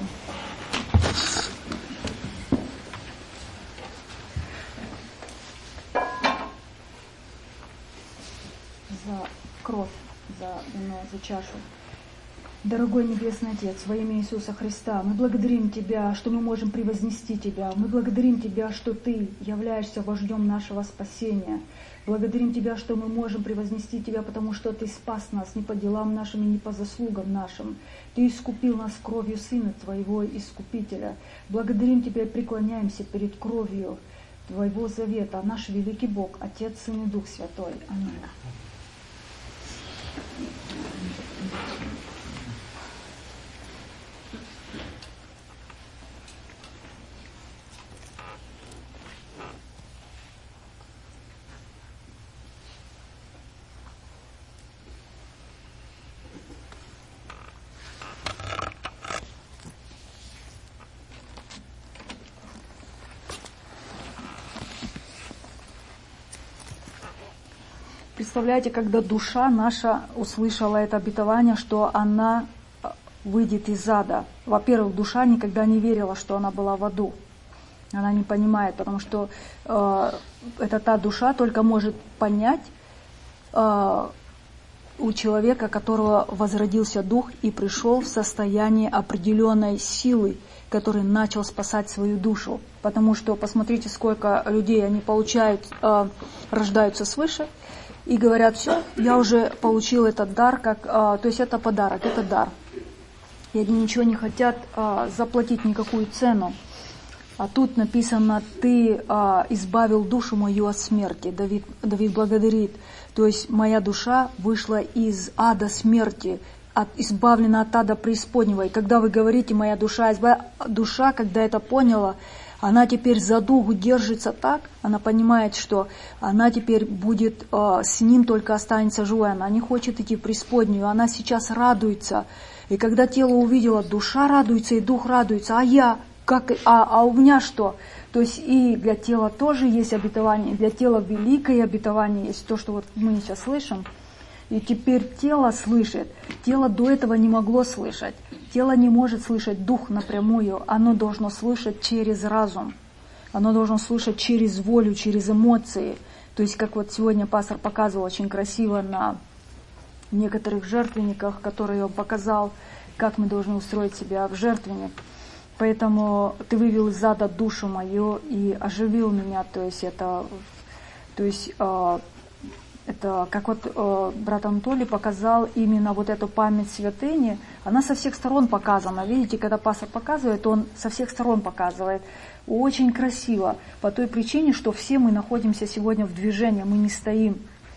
за кровь, за, ну, за чашу. Дорогой Небесный Отец, во имя Иисуса Христа, мы благодарим Тебя, что мы можем превознести Тебя. Мы благодарим Тебя, что Ты являешься вождем нашего спасения. Благодарим Тебя, что мы можем превознести Тебя, потому что Ты спас нас не по делам нашим и не по заслугам нашим. Ты искупил нас кровью Сына Твоего Искупителя. Благодарим Тебя и преклоняемся перед кровью Твоего завета, наш великий Бог, Отец, Сын и Дух Святой. Аминь. Представляете, когда душа наша услышала это обетование, что она выйдет из ада. Во-первых, душа никогда не верила, что она была в аду. Она не понимает, потому что э, это та душа только может понять э, у человека, которого возродился дух и пришел в состояние определенной силы, который начал спасать свою душу. Потому что посмотрите, сколько людей они получают, э, рождаются свыше, и говорят, все, я уже получил этот дар, как, а, то есть это подарок, это дар. И они ничего не хотят а, заплатить никакую цену. А тут написано, ты а, избавил душу мою от смерти. Давид, Давид благодарит. То есть моя душа вышла из ада смерти, от, избавлена от ада преисподнего. И когда вы говорите, моя душа, избав... душа, когда это поняла, она теперь за дух держится так, она понимает, что она теперь будет, э, с ним только останется живой, она не хочет идти в преисподнюю, она сейчас радуется. И когда тело увидело, душа радуется и дух радуется, а я, как, а, а у меня что? То есть и для тела тоже есть обетование, для тела великое обетование есть, то, что вот мы сейчас слышим. И теперь тело слышит. Тело до этого не могло слышать. Тело не может слышать дух напрямую. Оно должно слышать через разум. Оно должно слышать через волю, через эмоции. То есть, как вот сегодня пастор показывал очень красиво на некоторых жертвенниках, которые он показал, как мы должны устроить себя в жертвенник. Поэтому ты вывел из ада душу мою и оживил меня. То есть это... То есть, это как вот э, брат Анатолий показал именно вот эту память святыни, она со всех сторон показана. Видите, когда пастор показывает, он со всех сторон показывает. Очень красиво, по той причине, что все мы находимся сегодня в движении, мы не стоим.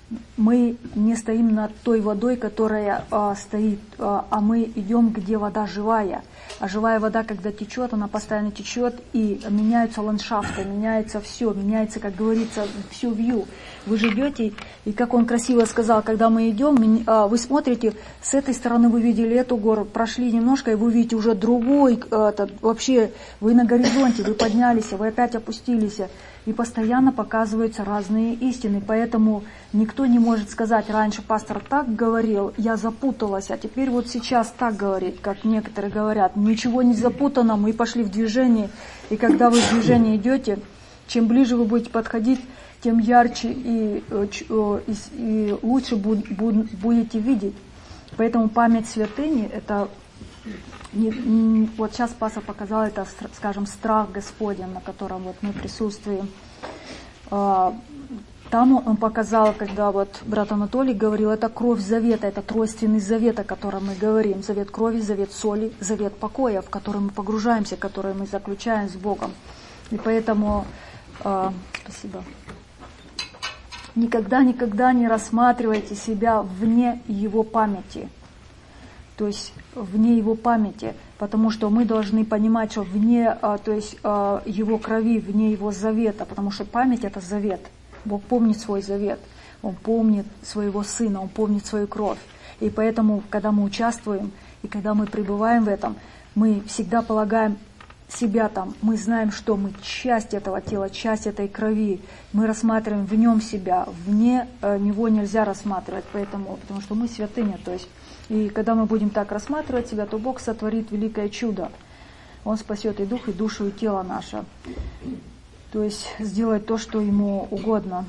мы не стоим над той водой, которая а, стоит, а, а мы идем, где вода живая. А живая вода, когда течет, она постоянно течет, и меняются ландшафты, меняется все, меняется, как говорится, все вью. Вы же идете, и как он красиво сказал, когда мы идем, а, вы смотрите, с этой стороны вы видели эту гору, прошли немножко, и вы видите уже другой, это, вообще вы на горизонте, вы поднялись, вы опять опустились. И постоянно показываются разные истины. Поэтому никто не может сказать, раньше пастор так говорил, я запуталась, а теперь вот сейчас так говорит, как некоторые говорят. Ничего не запутано, мы пошли в движение. И когда вы в движении идете, чем ближе вы будете подходить, тем ярче и, и, и лучше будете видеть. Поэтому память святыни, это... Не, не, вот сейчас пастор показал это, скажем, страх Господень, на котором вот мы присутствуем. А, там он показал, когда вот брат Анатолий говорил, это кровь завета, это тройственный завет, о котором мы говорим. Завет крови, завет соли, завет покоя, в который мы погружаемся, который мы заключаем с Богом. И поэтому, а, спасибо, никогда-никогда не рассматривайте себя вне Его памяти. То есть вне Его памяти, потому что мы должны понимать, что вне, а, то есть а, Его крови, вне Его завета, потому что память — это завет. Бог помнит свой завет, Он помнит своего Сына, Он помнит свою кровь. И поэтому, когда мы участвуем, и когда мы пребываем в этом, мы всегда полагаем себя там, мы знаем, что мы часть этого тела, часть этой крови, мы рассматриваем в нем себя, вне э, него нельзя рассматривать, поэтому, потому что мы святыня, то есть. И когда мы будем так рассматривать себя, то Бог сотворит великое чудо. Он спасет и дух, и душу, и тело наше. То есть сделает то, что Ему угодно.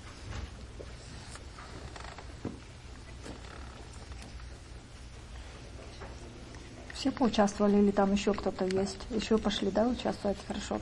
Все поучаствовали или там еще кто-то есть? Еще пошли, да, участвовать? Хорошо.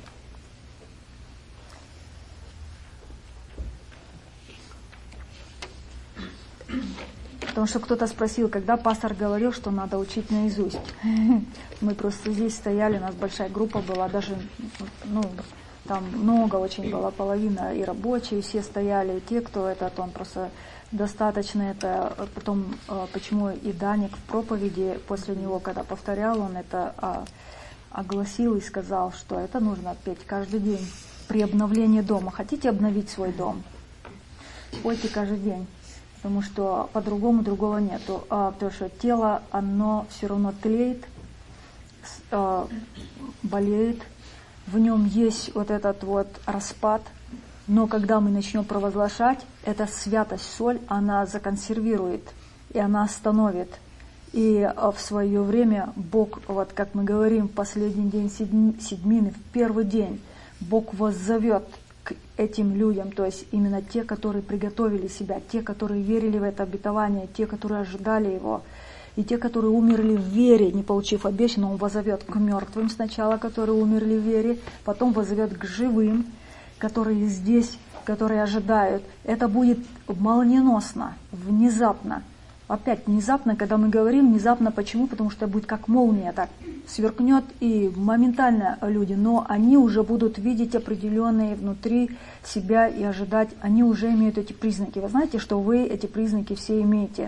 Потому что кто-то спросил, когда пастор говорил, что надо учить наизусть. Мы просто здесь стояли, у нас большая группа была, даже, ну, там много очень было, половина и рабочие, все стояли, и те, кто этот, он просто достаточно это, потом, почему и Даник в проповеди, после него, когда повторял, он это огласил и сказал, что это нужно петь каждый день при обновлении дома. Хотите обновить свой дом? Пойте каждый день. Потому что по-другому другого нету. А, потому что тело, оно все равно тлеет, а, болеет. В нем есть вот этот вот распад. Но когда мы начнем провозглашать, эта святость, соль, она законсервирует. И она остановит. И а, в свое время Бог, вот как мы говорим, в последний день седьмины, в первый день, Бог воззовет к этим людям, то есть именно те, которые приготовили себя, те, которые верили в это обетование, те, которые ожидали его, и те, которые умерли в вере, не получив обещанного, Он воззовет к мертвым сначала, которые умерли в вере, потом воззовет к живым, которые здесь, которые ожидают. Это будет молниеносно, внезапно. Опять внезапно, когда мы говорим, внезапно почему? Потому что будет как молния, так сверкнет и моментально люди, но они уже будут видеть определенные внутри себя и ожидать, они уже имеют эти признаки. Вы знаете, что вы эти признаки все имеете.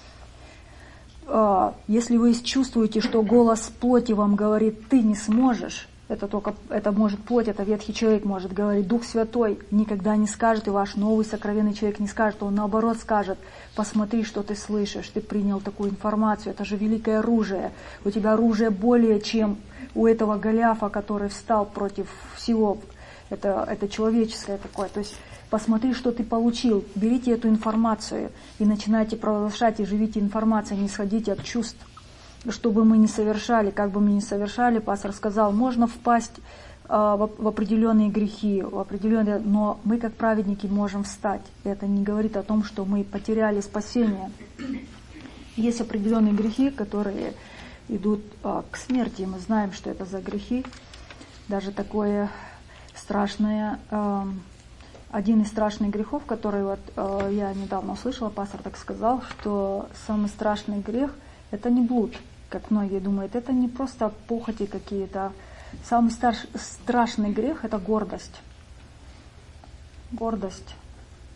Если вы чувствуете, что голос плоти вам говорит, ты не сможешь, это только, это может плоть, это ветхий человек может говорить. Дух Святой никогда не скажет, и ваш новый сокровенный человек не скажет, он наоборот скажет, посмотри, что ты слышишь, ты принял такую информацию, это же великое оружие. У тебя оружие более, чем у этого Голиафа, который встал против всего, это, это человеческое такое. То есть посмотри, что ты получил, берите эту информацию и начинайте провозглашать и живите информацией, не сходите от чувств. Что бы мы ни совершали, как бы мы ни совершали, пастор сказал, можно впасть а, в, в определенные грехи, в определенные, но мы как праведники можем встать. И это не говорит о том, что мы потеряли спасение. Есть определенные грехи, которые идут а, к смерти. Мы знаем, что это за грехи. Даже такое страшное, а, один из страшных грехов, который вот, а, я недавно услышала, пастор так сказал, что самый страшный грех – это не блуд. Как многие думают, это не просто похоти какие-то. Самый старш, страшный грех – это гордость. Гордость.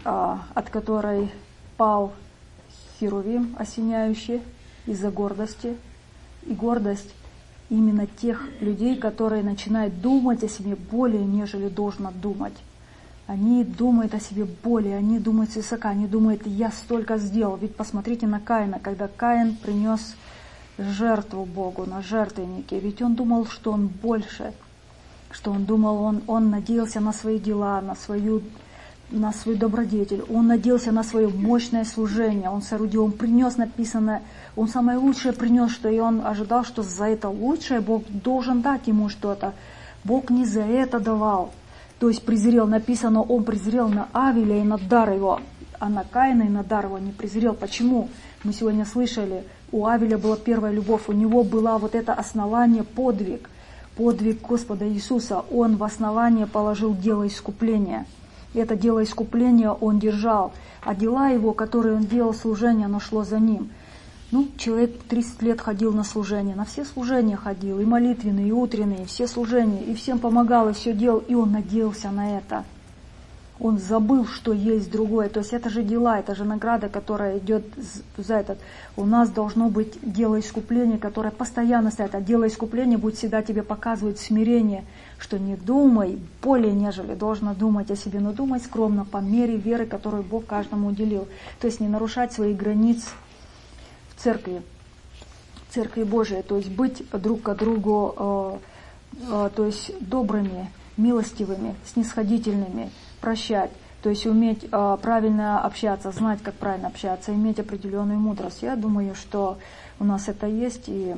от которой пал Херувим осеняющий из-за гордости. И гордость именно тех людей, которые начинают думать о себе более, нежели должно думать. Они думают о себе более, они думают свысока, они думают, я столько сделал. Ведь посмотрите на Каина, когда Каин принес жертву Богу на жертвеннике, ведь он думал, что он больше, что он думал, он, он надеялся на свои дела, на свою, на свою добродетель, он надеялся на свое мощное служение, он соорудил, он принес, написано, он самое лучшее принес, что и он ожидал, что за это лучшее Бог должен дать ему что-то. Бог не за это давал. То есть презрел, написано, он презрел на Авеля и на дар его, а на Каина и на дар его не презрел. Почему? Мы сегодня слышали, у Авеля была первая любовь, у него было вот это основание, подвиг, подвиг Господа Иисуса. Он в основание положил дело искупления. Это дело искупления он держал, а дела его, которые он делал, служение, оно шло за ним. Ну, человек тридцать лет ходил на служение, на все служения ходил, и молитвенные, и утренние, все служения, и всем помогал, и все делал, и он надеялся на это. Он забыл, что есть другое. То есть это же дела, это же награда, которая идет за этот. У нас должно быть дело искупления, которое постоянно стоит. А дело искупления будет всегда тебе показывать смирение, что не думай более, нежели должно думать о себе, но думай скромно, по мере веры, которую Бог каждому уделил. То есть не нарушать свои границы в церкви, в церкви Божией. То есть быть друг к другу, э, э, то есть добрыми, милостивыми, снисходительными, прощать, то есть уметь э, правильно общаться, знать, как правильно общаться, иметь определенную мудрость. Я думаю, что у нас это есть, и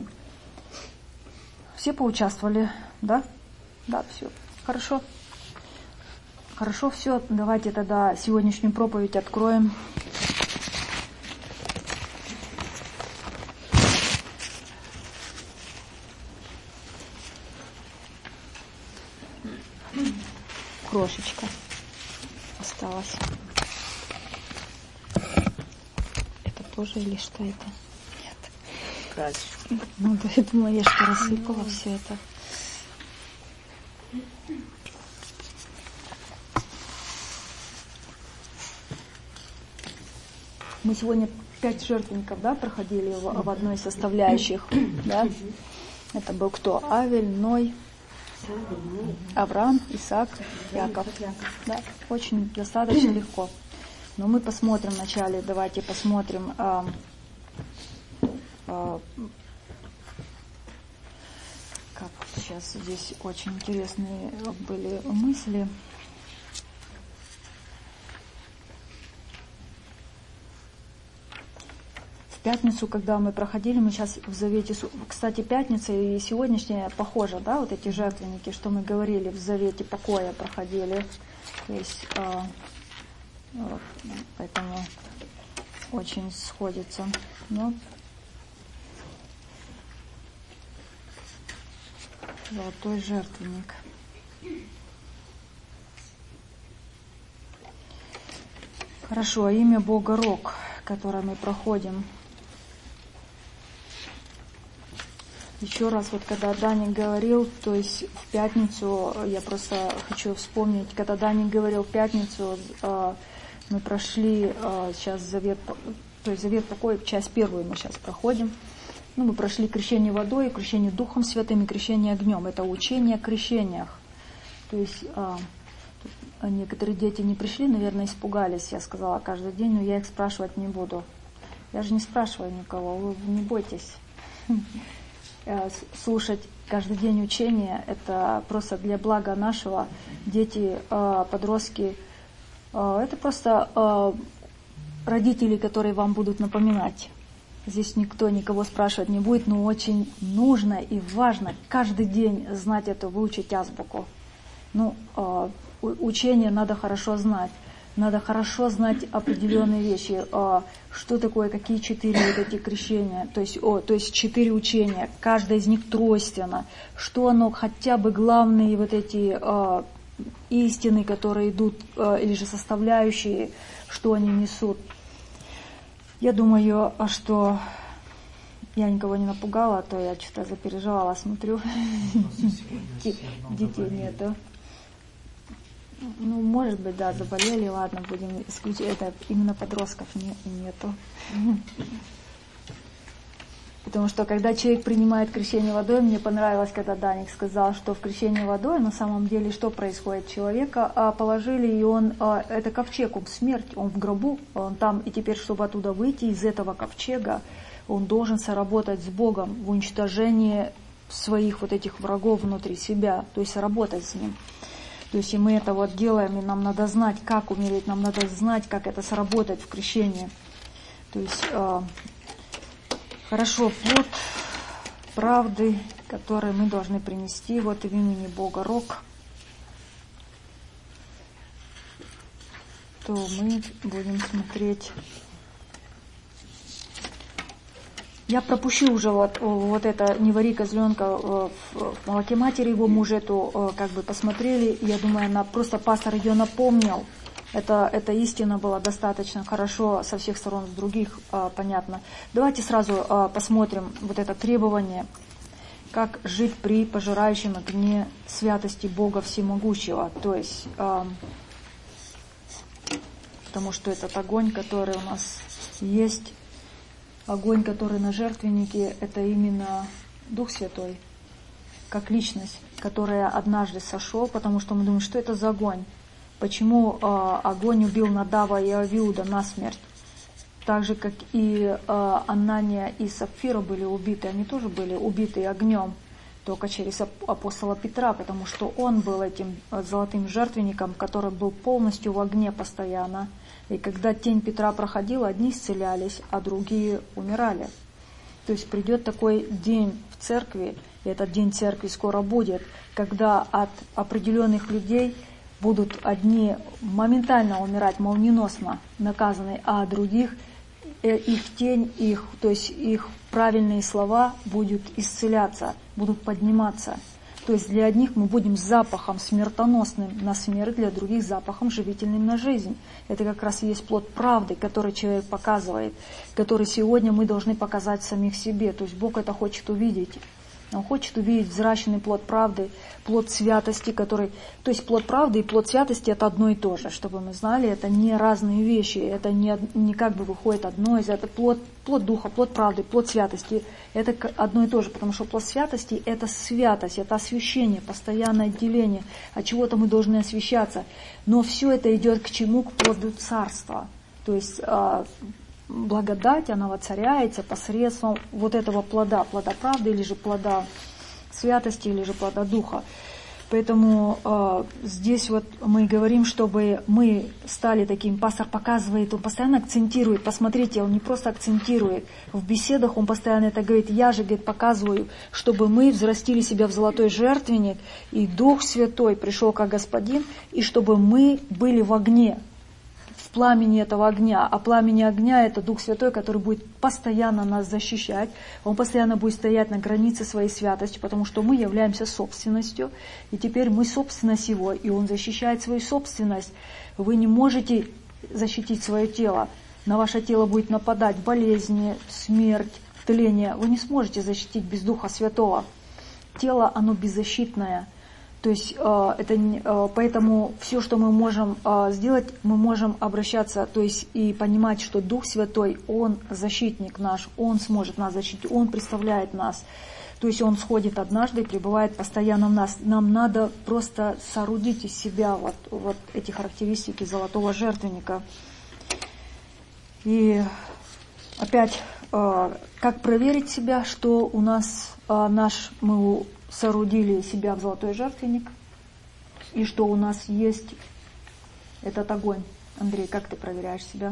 все поучаствовали, да? Да, все. Хорошо. Хорошо, все. Давайте тогда сегодняшнюю проповедь откроем. Крошечка осталась. Это тоже или что это? Нет. Качество. Ну да, я думала, я что рассыпала все это. Мы сегодня пять жертвенников, да, проходили в, в одной из составляющих, да? Это был кто? Авель, Ной, Авраам, Исаак, Яков. Да, очень достаточно легко. Но мы посмотрим вначале, давайте посмотрим, а, а, как сейчас здесь очень интересные были мысли. В пятницу, когда мы проходили, мы сейчас в Завете, кстати, пятница и сегодняшняя похожа, да, вот эти жертвенники, что мы говорили, в Завете покоя проходили, то есть, э, э, поэтому очень сходится, но золотой жертвенник. Хорошо, имя Бога Рог, которое мы проходим. Еще раз, вот когда Даник говорил, то есть в пятницу, я просто хочу вспомнить, когда Даник говорил в пятницу, э, мы прошли э, сейчас завет, то есть завет покоя, часть первую мы сейчас проходим. Ну, мы прошли крещение водой, крещение Духом Святым и крещение огнем. Это учение о крещениях. То есть э, некоторые дети не пришли, наверное, испугались. Я сказала каждый день, но я их спрашивать не буду. Я же не спрашиваю никого, вы не бойтесь. Слушать каждый день учения, это просто для блага нашего. Дети, подростки, это просто родители, которые вам будут напоминать. Здесь никто никого спрашивать не будет, но очень нужно и важно каждый день знать это, выучить азбуку. Ну, учение надо хорошо знать. Надо хорошо знать определенные вещи, что такое, какие четыре вот эти крещения, то есть, о, то есть четыре учения, каждое из них тройственно, что оно, хотя бы главные вот эти э, истины, которые идут, э, или же составляющие, что они несут. Я думаю, что я никого не напугала, а то я что-то запереживала, смотрю, детей нету. Ну, может быть, да, заболели, ладно, будем исключить. Это именно подростков не, нету. Потому что когда человек принимает крещение водой, мне понравилось, когда Даник сказал, что в крещении водой на самом деле что происходит? Человека положили, и он, это ковчег, он смерть, он в гробу, он там, и теперь, чтобы оттуда выйти из этого ковчега, он должен соработать с Богом в уничтожении своих вот этих врагов внутри себя, то есть работать с Ним. То есть и мы это вот делаем, и нам надо знать, как умереть, нам надо знать, как это сработать в крещении. То есть... Хорошо, плод правды, который мы должны принести вот в имени Бога Рок, то мы будем смотреть. Я пропущу уже вот, вот это «Не вари козленка в молоке матери», его мы уже эту как бы посмотрели. Я думаю, она просто пастор ее напомнил. Это, эта истина была достаточно хорошо со всех сторон, с других а, понятно. Давайте сразу а, посмотрим вот это требование, как жить при пожирающем огне святости Бога Всемогущего. То есть, а, потому что этот огонь, который у нас есть, огонь, который на жертвеннике, это именно Дух Святой, как личность, которая однажды сошел, потому что мы думаем, что это за огонь. Почему э, огонь убил Надава и Авиуда насмерть? Так же, как и э, Анания и Сапфира были убиты, они тоже были убиты огнем, только через апостола Петра, потому что он был этим золотым жертвенником, который был полностью в огне постоянно. И когда тень Петра проходила, одни исцелялись, а другие умирали. То есть придет такой день в церкви, и этот день церкви скоро будет, когда от определенных людей будут одни моментально умирать, молниеносно наказаны, а других, их тень, их, то есть их правильные слова будут исцеляться, будут подниматься. То есть для одних мы будем запахом смертоносным на смерть, для других запахом живительным на жизнь. Это как раз и есть плод правды, который человек показывает, который сегодня мы должны показать самих себе. То есть Бог это хочет увидеть. Он хочет увидеть взращенный плод правды, плод святости, который... То есть плод правды и плод святости это одно и то же. Чтобы мы знали, это не разные вещи, это не, не как бы выходит одно из... Это плод, плод духа, плод правды, плод святости. Это одно и то же, потому что плод святости это святость, это освящение, постоянное отделение. От чего-то мы должны освящаться. Но все это идет к чему? К плоду царства. То есть... благодать, она воцаряется посредством вот этого плода, плода правды, или же плода святости, или же плода духа. Поэтому э, здесь вот мы говорим, чтобы мы стали таким, пастор показывает, он постоянно акцентирует, посмотрите, он не просто акцентирует, в беседах он постоянно это говорит, я же, говорит, показываю, чтобы мы взрастили себя в золотой жертвенник, и Дух Святой пришел как Господин, и чтобы мы были в огне, пламени этого огня, а пламени огня это Дух Святой, который будет постоянно нас защищать, Он постоянно будет стоять на границе своей святости, потому что мы являемся собственностью, и теперь мы собственность Его, и Он защищает свою собственность. Вы не можете защитить свое тело, на ваше тело будет нападать болезни, смерть, тление, вы не сможете защитить без Духа Святого. Тело, оно беззащитное. То есть э, это, э, поэтому все, что мы можем э, сделать, мы можем обращаться, то есть и понимать, что Дух Святой, Он защитник наш, Он сможет нас защитить, Он представляет нас. То есть Он сходит однажды и пребывает постоянно в нас. Нам надо просто соорудить из себя вот, вот эти характеристики золотого жертвенника. И опять, э, как проверить себя, что у нас э, наш, мы соорудили себя в золотой жертвенник, и что у нас есть этот огонь. Андрей, как ты проверяешь себя?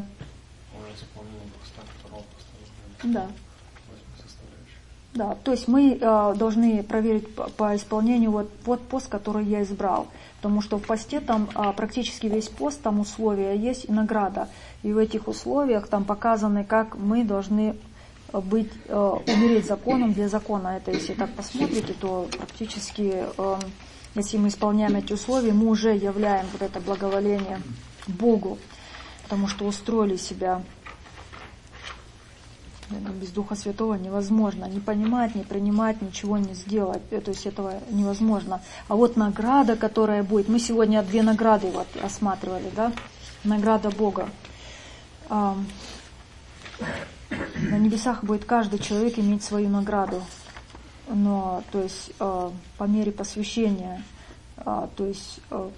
Да. Да, то есть мы э, должны проверить по, по исполнению вот, вот пост, который я избрал. Потому что в посте там э, практически весь пост, там условия есть и награда. И в этих условиях там показаны, как мы должны быть, э, умереть законом для закона. Это если так посмотрите, то практически, э, если мы исполняем эти условия, мы уже являем вот это благоволение Богу, потому что устроили себя без Духа Святого невозможно не понимать, не принимать, ничего не сделать. То есть этого невозможно. А вот награда, которая будет, мы сегодня две награды вот рассматривали, да? Награда Бога. На небесах будет каждый человек иметь свою награду. Но, то есть, по мере посвящения, то есть,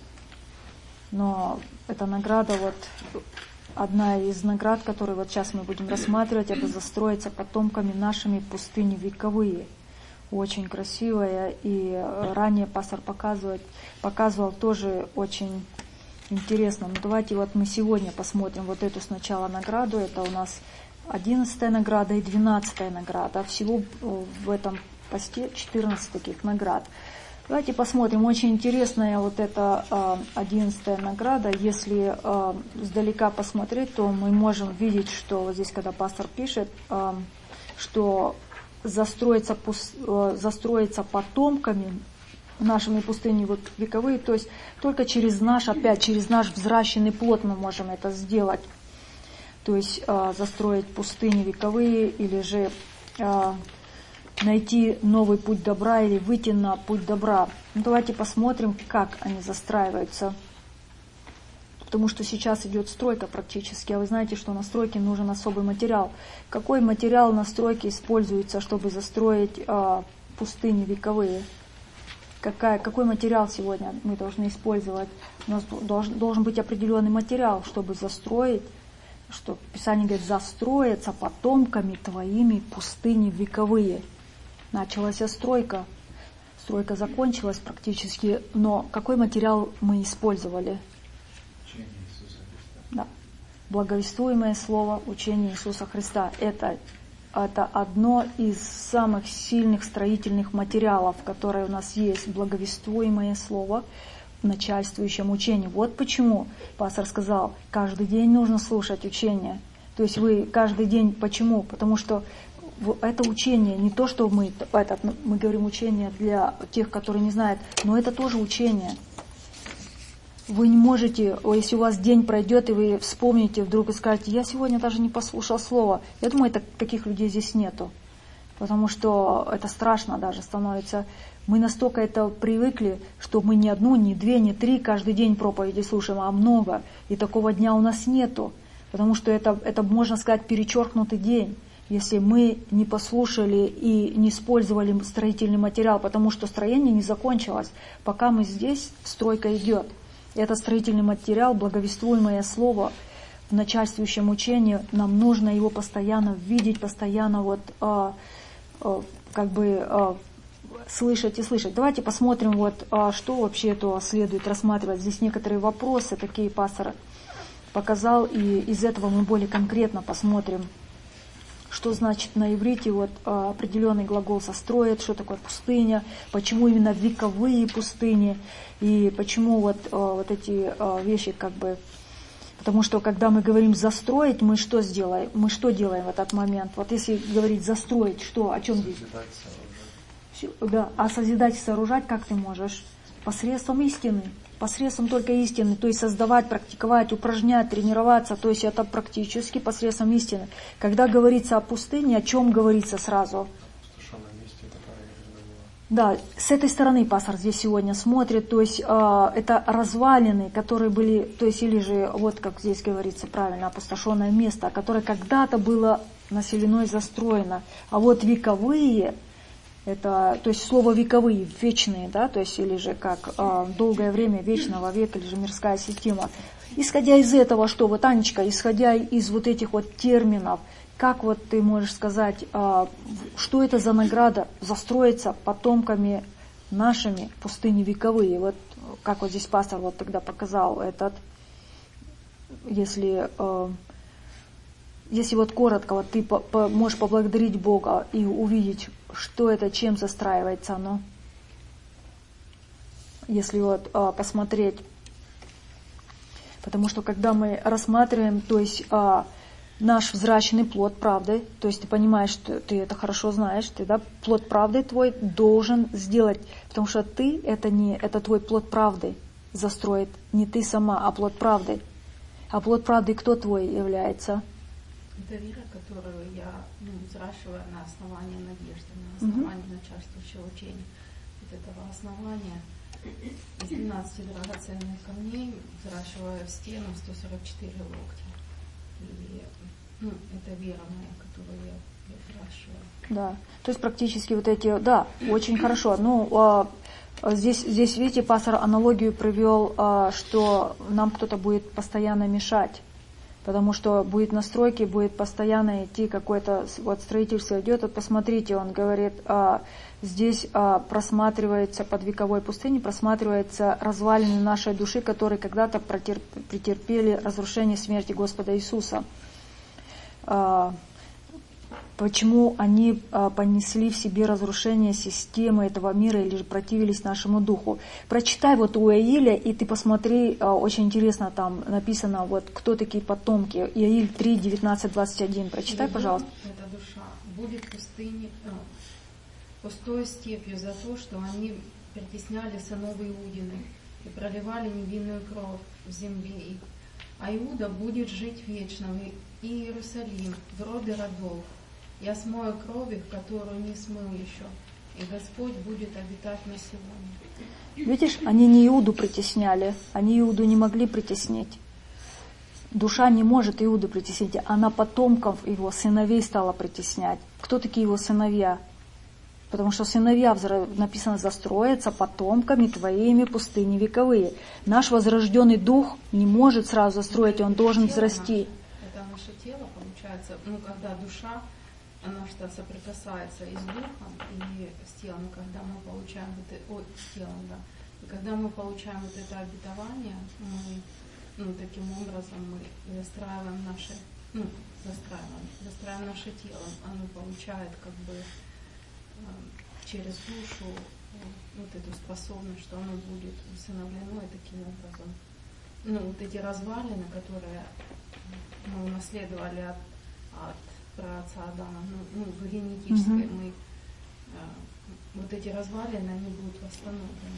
но эта награда вот... Одна из наград, которую вот сейчас мы будем рассматривать, это застроиться потомками нашими пустыни вековые. Очень красивая, и ранее пастор показывает, показывал тоже очень интересно. Но давайте вот мы сегодня посмотрим вот эту сначала награду. Это у нас одиннадцатая награда и двенадцатая награда. Всего в этом посте четырнадцать таких наград. Давайте посмотрим. Очень интересная вот эта одиннадцатая награда. Если э, сдалека посмотреть, то мы можем видеть, что вот здесь, когда пастор пишет, э, что застроиться, э, застроиться потомками нашими пустыни вот вековые, то есть только через наш, опять через наш взращенный плод мы можем это сделать. То есть э, застроить пустыни вековые или же... Э, найти новый путь добра или выйти на путь добра. Ну, давайте посмотрим, как они застраиваются. Потому что сейчас идет стройка практически, а вы знаете, что на стройке нужен особый материал. Какой материал на стройке используется, чтобы застроить э, пустыни вековые? Какая, какой материал сегодня мы должны использовать? У нас должен, должен быть определенный материал, чтобы застроить, что Писание говорит, застроятся потомками твоими пустыни вековые. Началась стройка, стройка закончилась практически, но какой материал мы использовали? Учение Иисуса Христа. Да. Благовествуемое слово, учение Иисуса Христа. Это, это одно из самых сильных строительных материалов, которые у нас есть. Благовествуемое слово в начальствующем учении. Вот почему пастор сказал, каждый день нужно слушать учение. То есть вы каждый день, почему? Потому что это учение, не то, что мы, это, мы говорим учение для тех, которые не знают, но это тоже учение. Вы не можете, если у вас день пройдет, и вы вспомните вдруг и скажете, я сегодня даже не послушал слова. Я думаю, это, таких людей здесь нету, потому что это страшно даже становится. Мы настолько это привыкли, что мы не одну, не две, не три каждый день проповеди слушаем, а много. И такого дня у нас нету, потому что это, это можно сказать, перечеркнутый день. Если мы не послушали и не использовали строительный материал, потому что строение не закончилось. Пока мы здесь, стройка идет. Это строительный материал, благовествуемое слово в начальствующем учении. Нам нужно его постоянно видеть, постоянно вот, э, э, как бы э, слышать и слышать. Давайте посмотрим, вот, э, что вообще это следует рассматривать. Здесь некоторые вопросы, такие пастор показал, и из этого мы более конкретно посмотрим. Что значит на иврите вот, определенный глагол «состроит», что такое пустыня, почему именно вековые пустыни, и почему вот, вот эти вещи как бы... Потому что когда мы говорим «застроить», мы что сделаем? Мы что делаем в этот момент? Вот если говорить «застроить», что, о чем здесь? Да, а созидать и сооружать как ты можешь? Посредством истины. Посредством только истины, то есть создавать, практиковать, упражнять, тренироваться, то есть это практически посредством истины. Когда говорится о пустыне, о чем говорится сразу? Да, с этой стороны пастор здесь сегодня смотрит, то есть э, это развалины, которые были, то есть или же, вот как здесь говорится правильно, опустошенное место, которое когда-то было населено и застроено, а вот вековые, это, то есть слово вековые, вечные, да, то есть или же как э, долгое время, вечного века, или же мирская система. Исходя из этого, что вот, Анечка, исходя из вот этих вот терминов, как вот ты можешь сказать, э, что это за награда застроиться потомками нашими пустыни вековые? Вот как вот здесь пастор вот тогда показал этот, если... Э, Если вот коротко, вот ты по, по, можешь поблагодарить Бога и увидеть, что это, чем застраивается оно. Если вот а, посмотреть. Потому что когда мы рассматриваем, то есть а, наш взращенный плод правды, то есть ты понимаешь, что ты это хорошо знаешь, ты, да, плод правды твой должен сделать, потому что ты, это не, это твой плод правды застроит, не ты сама, а плод правды. А плод правды кто твой является? Это вера, которую я ну, взращиваю на основании надежды, на основании mm-hmm. начальствующего учения. Вот этого основания из двенадцати драгоценных камней взращиваю в стену сто сорок четыре локтя. И ну, это вера моя, которую я, я взращиваю. Да, то есть практически вот эти, да, очень хорошо. Ну, а, здесь, здесь, видите, пастор аналогию привел, а, что нам кто-то будет постоянно мешать. Потому что будет на стройке, будет постоянно идти какое-то вот строительство идет. Вот посмотрите, он говорит, а, здесь а, просматривается под вековой пустыней, просматривается развалины нашей души, которые когда-то протерп, претерпели разрушение смерти Господа Иисуса. А, почему они а, понесли в себе разрушение системы этого мира или же противились нашему духу. Прочитай вот у Иаиля, и ты посмотри, а, очень интересно там написано, вот кто такие потомки. Иаиль три, девятнадцать, двадцать один. Прочитай, пожалуйста. Эта душа будет пустыней, а, пустой степью за то, что они притесняли сынов Иудины и проливали невинную кровь в земле их. А Иуда будет жить вечно, и Иерусалим в роды родов. Я смою кровь их, которую не смыл еще, и Господь будет обитать на сегодня. Видишь, они не Иуду притесняли, они Иуду не могли притеснить. Душа не может Иуду притеснить, она потомков его, сыновей стала притеснять. Кто такие его сыновья? Потому что сыновья, написано, застроятся потомками твоими пустыни вековые. Наш возрожденный дух не может сразу застроить, он должен взрасти. Это наше тело, получается, ну когда душа, она что соприкасается и с духом, и с телом, когда мы получаем вот это, ой, с телом, да, и когда мы получаем вот это обетование, мы, ну, таким образом мы застраиваем наше, ну, застраиваем, застраиваем наше тело, оно получает как бы э, через душу э, вот эту способность, что оно будет усыновлено, и таким образом, ну, вот эти развалины, которые мы унаследовали от, от праотца Адама, ну, ну, в генетической, mm-hmm. мы, э, вот эти развалины, они будут восстановлены.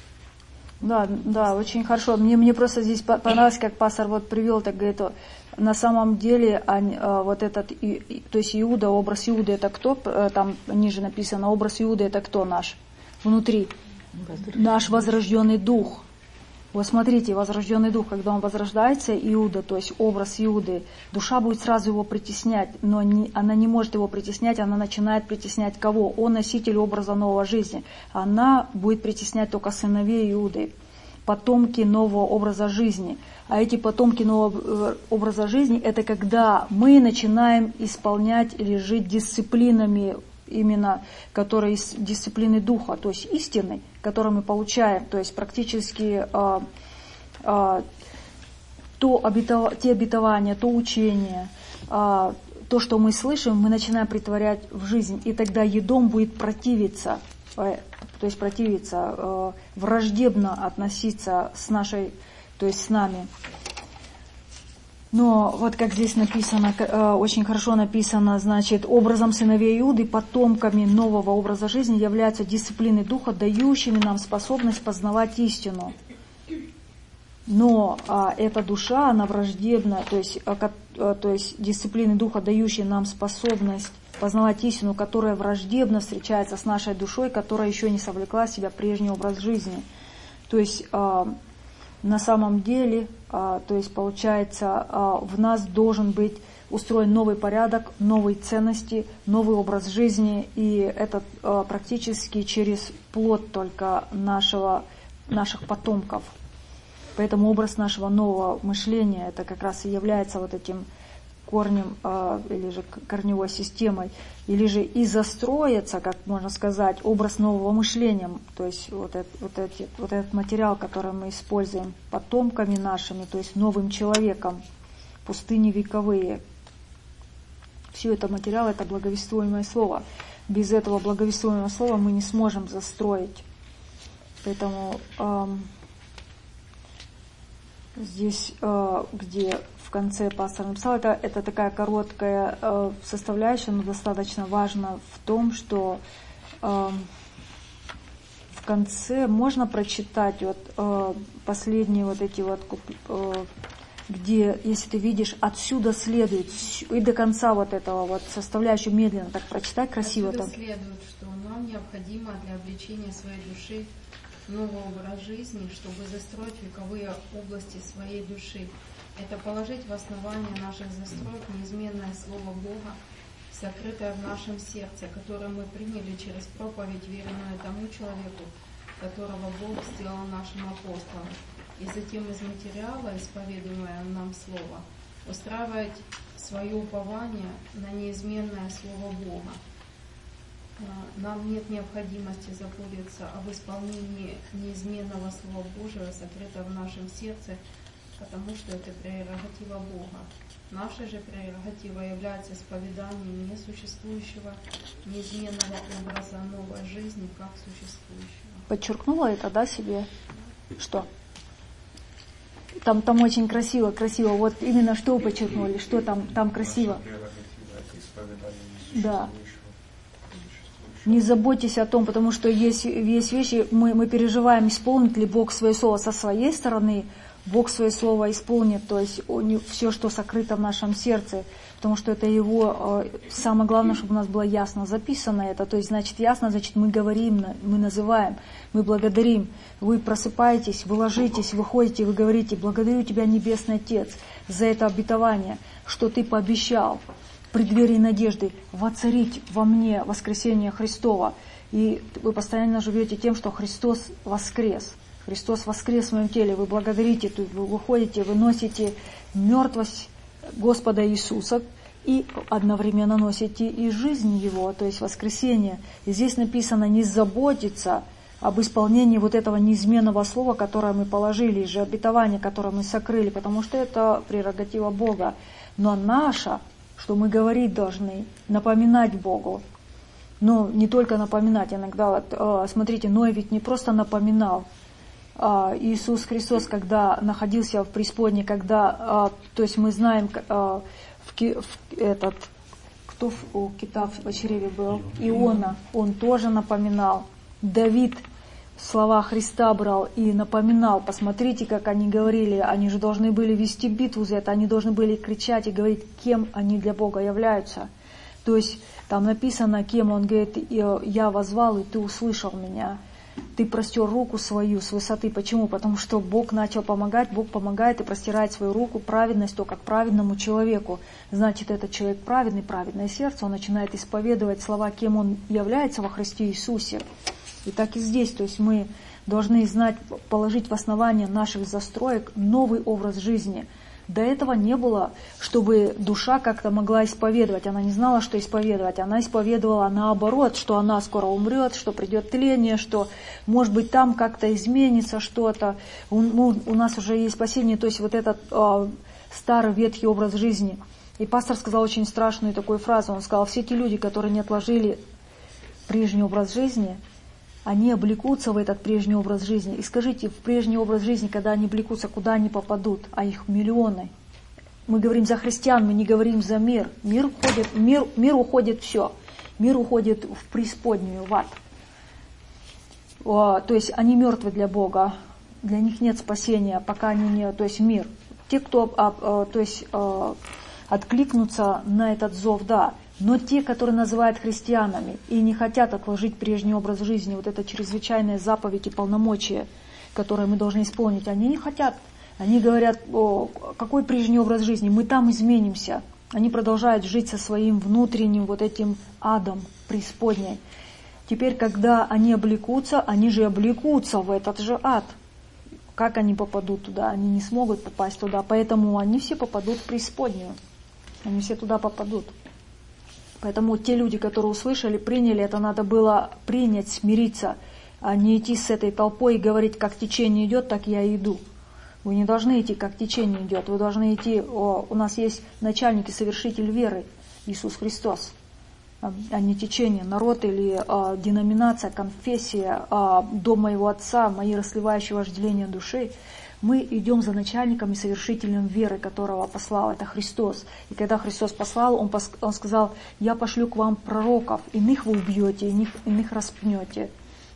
Да, да, очень хорошо. Мне, мне просто здесь понравилось, как пастор вот привел, так говорит, на самом деле, они, вот этот, то есть Иуда, образ Иуды это кто? Там ниже написано, образ Иуды это кто наш? Внутри. Наш возрожденный дух. Вот смотрите, возрожденный дух, когда он возрождается, Иуда, то есть образ Иуды, душа будет сразу его притеснять, но не, она не может его притеснять, она начинает притеснять кого? Он носитель образа новой жизни. Она будет притеснять только сыновей Иуды, потомки нового образа жизни. А эти потомки нового образа жизни, это когда мы начинаем исполнять или жить дисциплинами, именно которые из дисциплины духа, то есть истины, которые мы получаем, то есть практически э, э, то обетов... те обетования, то учение, э, то, что мы слышим, мы начинаем претворять в жизнь, и тогда едом будет противиться, э, то есть противиться, э, враждебно относиться с нашей, то есть с нами. Но вот как здесь написано, очень хорошо написано, значит, образом сыновей Иуды, потомками нового образа жизни являются дисциплины духа, дающими нам способность познавать истину. Но а, эта душа, она враждебна, то есть, а, а, то есть дисциплины духа, дающие нам способность познавать истину, которая враждебно встречается с нашей душой, которая еще не совлекла в себя прежний образ жизни. То есть а, на самом деле, а, то есть получается, а, в нас должен быть устроен новый порядок, новые ценности, новый образ жизни, и это а, практически через плод только нашего, наших потомков. Поэтому образ нашего нового мышления, это как раз и является вот этим корнем, а, или же корневой системой, или же и застроится, как можно сказать, образ нового мышления, то есть вот, это, вот, эти, вот этот материал, который мы используем потомками нашими, то есть новым человеком, пустыни вековые. Все это материал, это благовествуемое слово. Без этого благовествуемого слова мы не сможем застроить. Поэтому эм, здесь, э, где в конце пастор написал, это, это такая короткая э, составляющая, но достаточно важно в том, что э, в конце можно прочитать вот э, последние вот эти вот э, где, если ты видишь, отсюда следует, и до конца вот этого вот составляющего медленно так прочитай красиво. Отсюда там. следует, что нам необходимо для обличения своей души новый образ жизни, чтобы застроить вековые области своей души. Это положить в основание наших застроек неизменное Слово Бога, сокрытое в нашем сердце, которое мы приняли через проповедь, верную тому человеку, которого Бог сделал нашим апостолом. И затем из материала, исповедуемое нам Слово, устраивать свое упование на неизменное Слово Бога. Нам нет необходимости заботиться об исполнении неизменного Слова Божьего, сокрытого в нашем сердце, потому что это прерогатива Бога. Наша же прерогатива является исповеданием несуществующего, неизменного образа новой жизни, как существующего. Подчеркнула это, да, себе? Что? Там, там очень красиво, красиво. Вот именно что подчеркнули, что там, там красиво. Да. Не заботьтесь о том, потому что есть, есть вещи, мы, мы переживаем, исполнит ли Бог свое слово со своей стороны, Бог свое слово исполнит, то есть все, что сокрыто в нашем сердце, потому что это Его, самое главное, чтобы у нас было ясно записано это, то есть, значит, ясно, значит, мы говорим, мы называем, мы благодарим, вы просыпаетесь, вы ложитесь, вы ходите, вы говорите: благодарю Тебя, Небесный Отец, за это обетование, что Ты пообещал в преддверии надежды воцарить во мне воскресение Христова, и вы постоянно живете тем, что Христос воскрес. Христос воскрес в моем теле, вы благодарите, вы выходите, вы носите мертвость Господа Иисуса и одновременно носите и жизнь Его, то есть воскресение. И здесь написано: не заботиться об исполнении вот этого неизменного слова, которое мы положили, и же обетование, которое мы сокрыли, потому что это прерогатива Бога. Но наша, что мы говорить должны, напоминать Богу. Но не только напоминать, иногда, вот, смотрите, Ной ведь не просто напоминал. Иисус Христос, когда находился в преисподней, когда, то есть мы знаем, в, в этот, кто у кита в чреве был, Иона, он тоже напоминал. Давид слова Христа брал и напоминал. Посмотрите, как они говорили, они же должны были вести битву за это, они должны были кричать и говорить, кем они для Бога являются. То есть там написано, кем он говорит: я возвал, и ты услышал меня. Ты простер руку свою с высоты. Почему? Потому что Бог начал помогать, Бог помогает и простирает свою руку, праведность только к праведному человеку. Значит, этот человек праведный, праведное сердце, он начинает исповедовать слова, кем он является во Христе Иисусе. И так и здесь, то есть мы должны знать, положить в основание наших застроек новый образ жизни. До этого не было, чтобы душа как-то могла исповедовать. Она не знала, что исповедовать. Она исповедовала наоборот, что она скоро умрет, что придет тление, что, может быть, там как-то изменится что-то. У, у нас уже есть спасение, то есть вот этот э, старый ветхий образ жизни. И пастор сказал очень страшную такую фразу. Он сказал: все те люди, которые не отложили прежний образ жизни, они облекутся в этот прежний образ жизни. И скажите, в прежний образ жизни, когда они облекутся, куда они попадут? А их миллионы. Мы говорим за христиан, мы не говорим за мир. Мир уходит, мир, мир уходит все. Мир уходит в преисподнюю, в ад. О, то есть они мертвы для Бога. Для них нет спасения, пока они не... То есть мир. Те, кто а, а, то есть, а, откликнутся на этот зов, да. Но те, которые называют христианами и не хотят отложить прежний образ жизни, вот это чрезвычайная заповедь и полномочия, которые мы должны исполнить, они не хотят. Они говорят: о, какой прежний образ жизни, мы там изменимся. Они продолжают жить со своим внутренним вот этим адом, преисподней. Теперь, когда они облекутся, они же облекутся в этот же ад. Как они попадут туда? Они не смогут попасть туда, поэтому они все попадут в преисподнюю. Они все туда попадут. Поэтому те люди, которые услышали, приняли, это надо было принять, смириться, а не идти с этой толпой и говорить, как течение идет, так я и иду. Вы не должны идти, как течение идет. Вы должны идти, о, у нас есть начальник и совершитель веры, Иисус Христос, а не течение, народ или а, деноминация, конфессия, а, дом моего отца, мои расливающие вожделения души. Мы идем за начальником и совершителем веры, которого послал, это Христос. И когда Христос послал, Он, пос, он сказал: я пошлю к вам пророков, иных вы убьете, иных, иных распнете.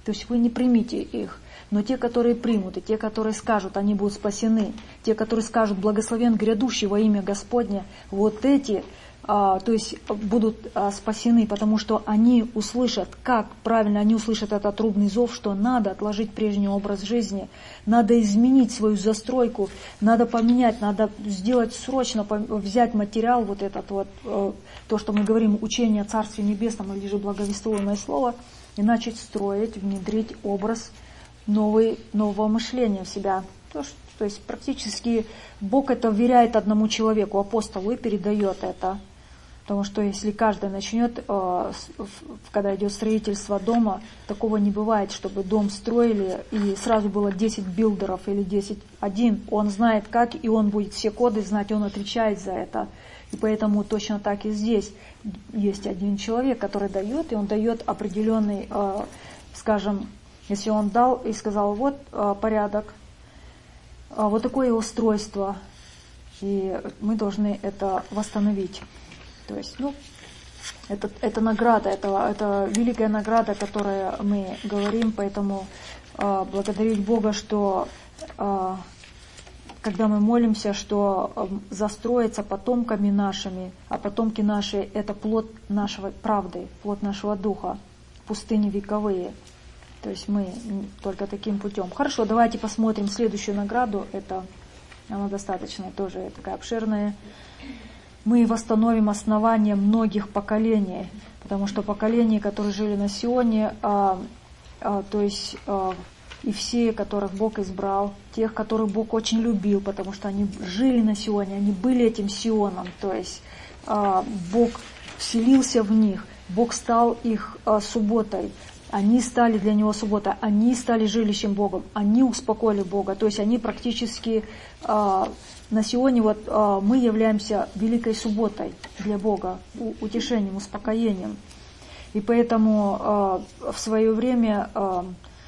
То есть вы не примите их. Но те, которые примут, и те, которые скажут, они будут спасены. Те, которые скажут, благословен грядущий во имя Господне, вот эти, а, то есть будут а, спасены, потому что они услышат, как правильно, они услышат этот трубный зов, что надо отложить прежний образ жизни, надо изменить свою застройку, надо поменять, надо сделать срочно, взять материал, вот этот вот, то, что мы говорим, учение о Царстве Небесном, или же благовествуемое слово, и начать строить, внедрить образ новый, нового мышления в себя. То, что, то есть практически Бог это вверяет одному человеку, апостолу, и передает это. Потому что если каждый начнет, э, когда идет строительство дома, такого не бывает, чтобы дом строили, и сразу было десять билдеров или десять, один. Он знает как, и он будет все коды знать, он отвечает за это. И поэтому точно так и здесь есть один человек, который дает, и он дает определенный, э, скажем, если он дал и сказал, вот э, порядок, э, вот такое устройство, и мы должны это восстановить. То есть, ну, это, это награда, это, это великая награда, которую мы говорим, поэтому э, благодарить Бога, что э, когда мы молимся, что э, застроится потомками нашими, а потомки наши это плод нашего правды, плод нашего духа, пустыни вековые. То есть мы только таким путем. Хорошо, давайте посмотрим следующую награду. Это она достаточно тоже такая обширная. Мы восстановим основания многих поколений, потому что поколения, которые жили на Сионе, а, а, то есть а, и все, которых Бог избрал, тех, которых Бог очень любил, потому что они жили на Сионе, они были этим Сионом, то есть а, Бог вселился в них, Бог стал их а, субботой. Они стали для него субботой, они стали жилищем Богом, они успокоили Бога. То есть они практически э, на Сионе вот, э, мы являемся великой субботой для Бога, утешением, успокоением. И поэтому э, в свое время э,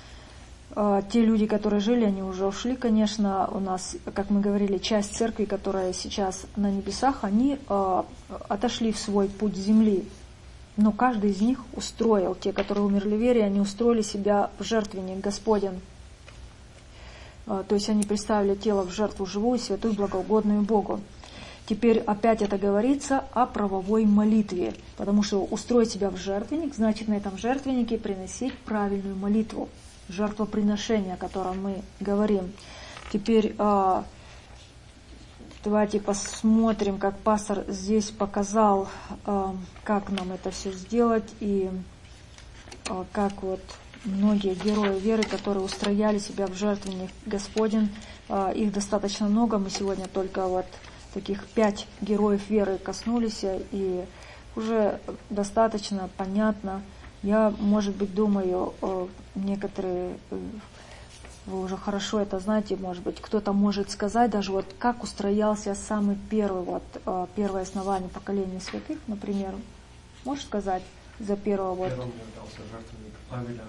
э, те люди, которые жили, они уже ушли, конечно. У нас, как мы говорили, часть церкви, которая сейчас на небесах, они э, отошли в свой путь земли. Но каждый из них устроил, те, которые умерли в вере, они устроили себя в жертвенник Господен. То есть они представили тело в жертву живую, святую, благоугодную Богу. Теперь опять это говорится о правовой молитве, потому что устроить себя в жертвенник, значит на этом жертвеннике приносить правильную молитву, жертвоприношение, о котором мы говорим. Теперь давайте посмотрим, как пастор здесь показал, как нам это все сделать, и как вот многие герои веры, которые устрояли себя в жертвенник Господень, их достаточно много, мы сегодня только вот таких пять героев веры коснулись, и уже достаточно понятно. Я, может быть, думаю, некоторые... Вы уже хорошо это знаете, может быть, кто-то может сказать даже вот как устроялся самый первый, вот первое основание поколения святых, например. Можешь сказать за первого вот? Первым являлся жертвенник Авеля,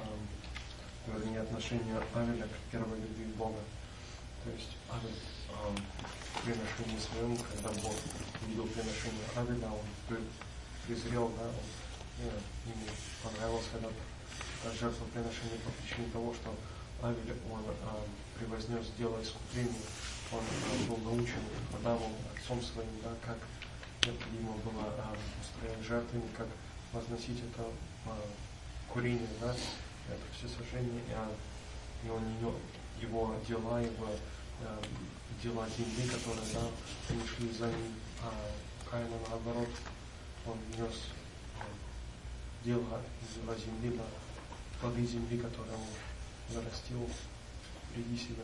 э, вернее, отношение Авеля к первой любви Бога. То есть Авель э, в приношении своем, когда Бог увидел приношение Авеля, он презрел, да, он, э, ему понравилось это жертвоприношение по причине того, что Авель, он а, превознес дело искупления, он а, был научен Адамом, отцом своим, да, как необходимо было а, устроить жертвенник, как возносить это а, курение, да, это все сожжение, а, и он его дела, его а, дела земли, которые, да, они шли за ним, а Каина наоборот, он нес а, дела, дела земли, да, плоды земли, которые он зарастил впереди себя.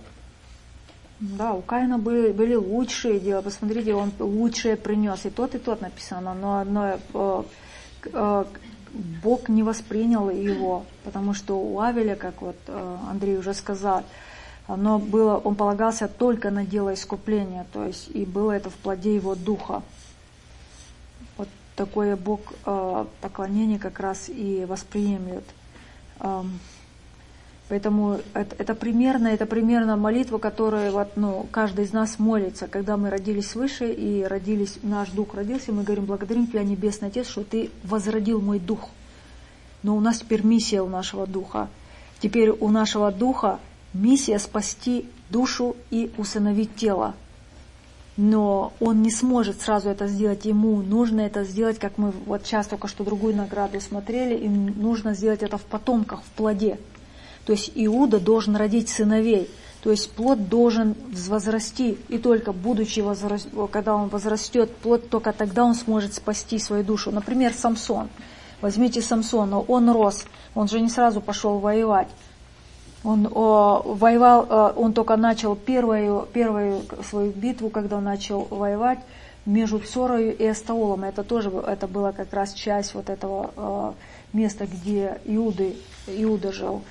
Да, у Каина были, были лучшие дела. Посмотрите, он лучшее принес. И тот, и тот написано. Но одно, э, э, Бог не воспринял его, потому что у Авеля, как вот э, Андрей уже сказал, оно было, он полагался только на дело искупления. То есть, и было это в плоде его духа. Вот такое Бог э, поклонение как раз и восприемлет. Э, Поэтому это, это примерно, это примерно молитва, которая вот, ну, каждый из нас молится, когда мы родились свыше и родились, наш дух родился, мы говорим: благодарим Тебя, Небесный Отец, что Ты возродил мой дух. Но у нас теперь миссия у нашего духа. Теперь у нашего духа миссия спасти душу и усыновить тело. Но он не сможет сразу это сделать, ему нужно это сделать, как мы вот сейчас только что другую награду смотрели, им нужно сделать это в потомках, в плоде. То есть Иуда должен родить сыновей, то есть плод должен возрасти, и только будучи, возраст... когда он возрастет, плод, только тогда он сможет спасти свою душу. Например, Самсон. Возьмите Самсона, он рос, он же не сразу пошел воевать. Он о, воевал, о, он только начал первую, первую свою битву, когда он начал воевать между Цорою и Эстаолом. Это тоже это была как раз часть вот этого о, места, где Иуды, Иуда жил.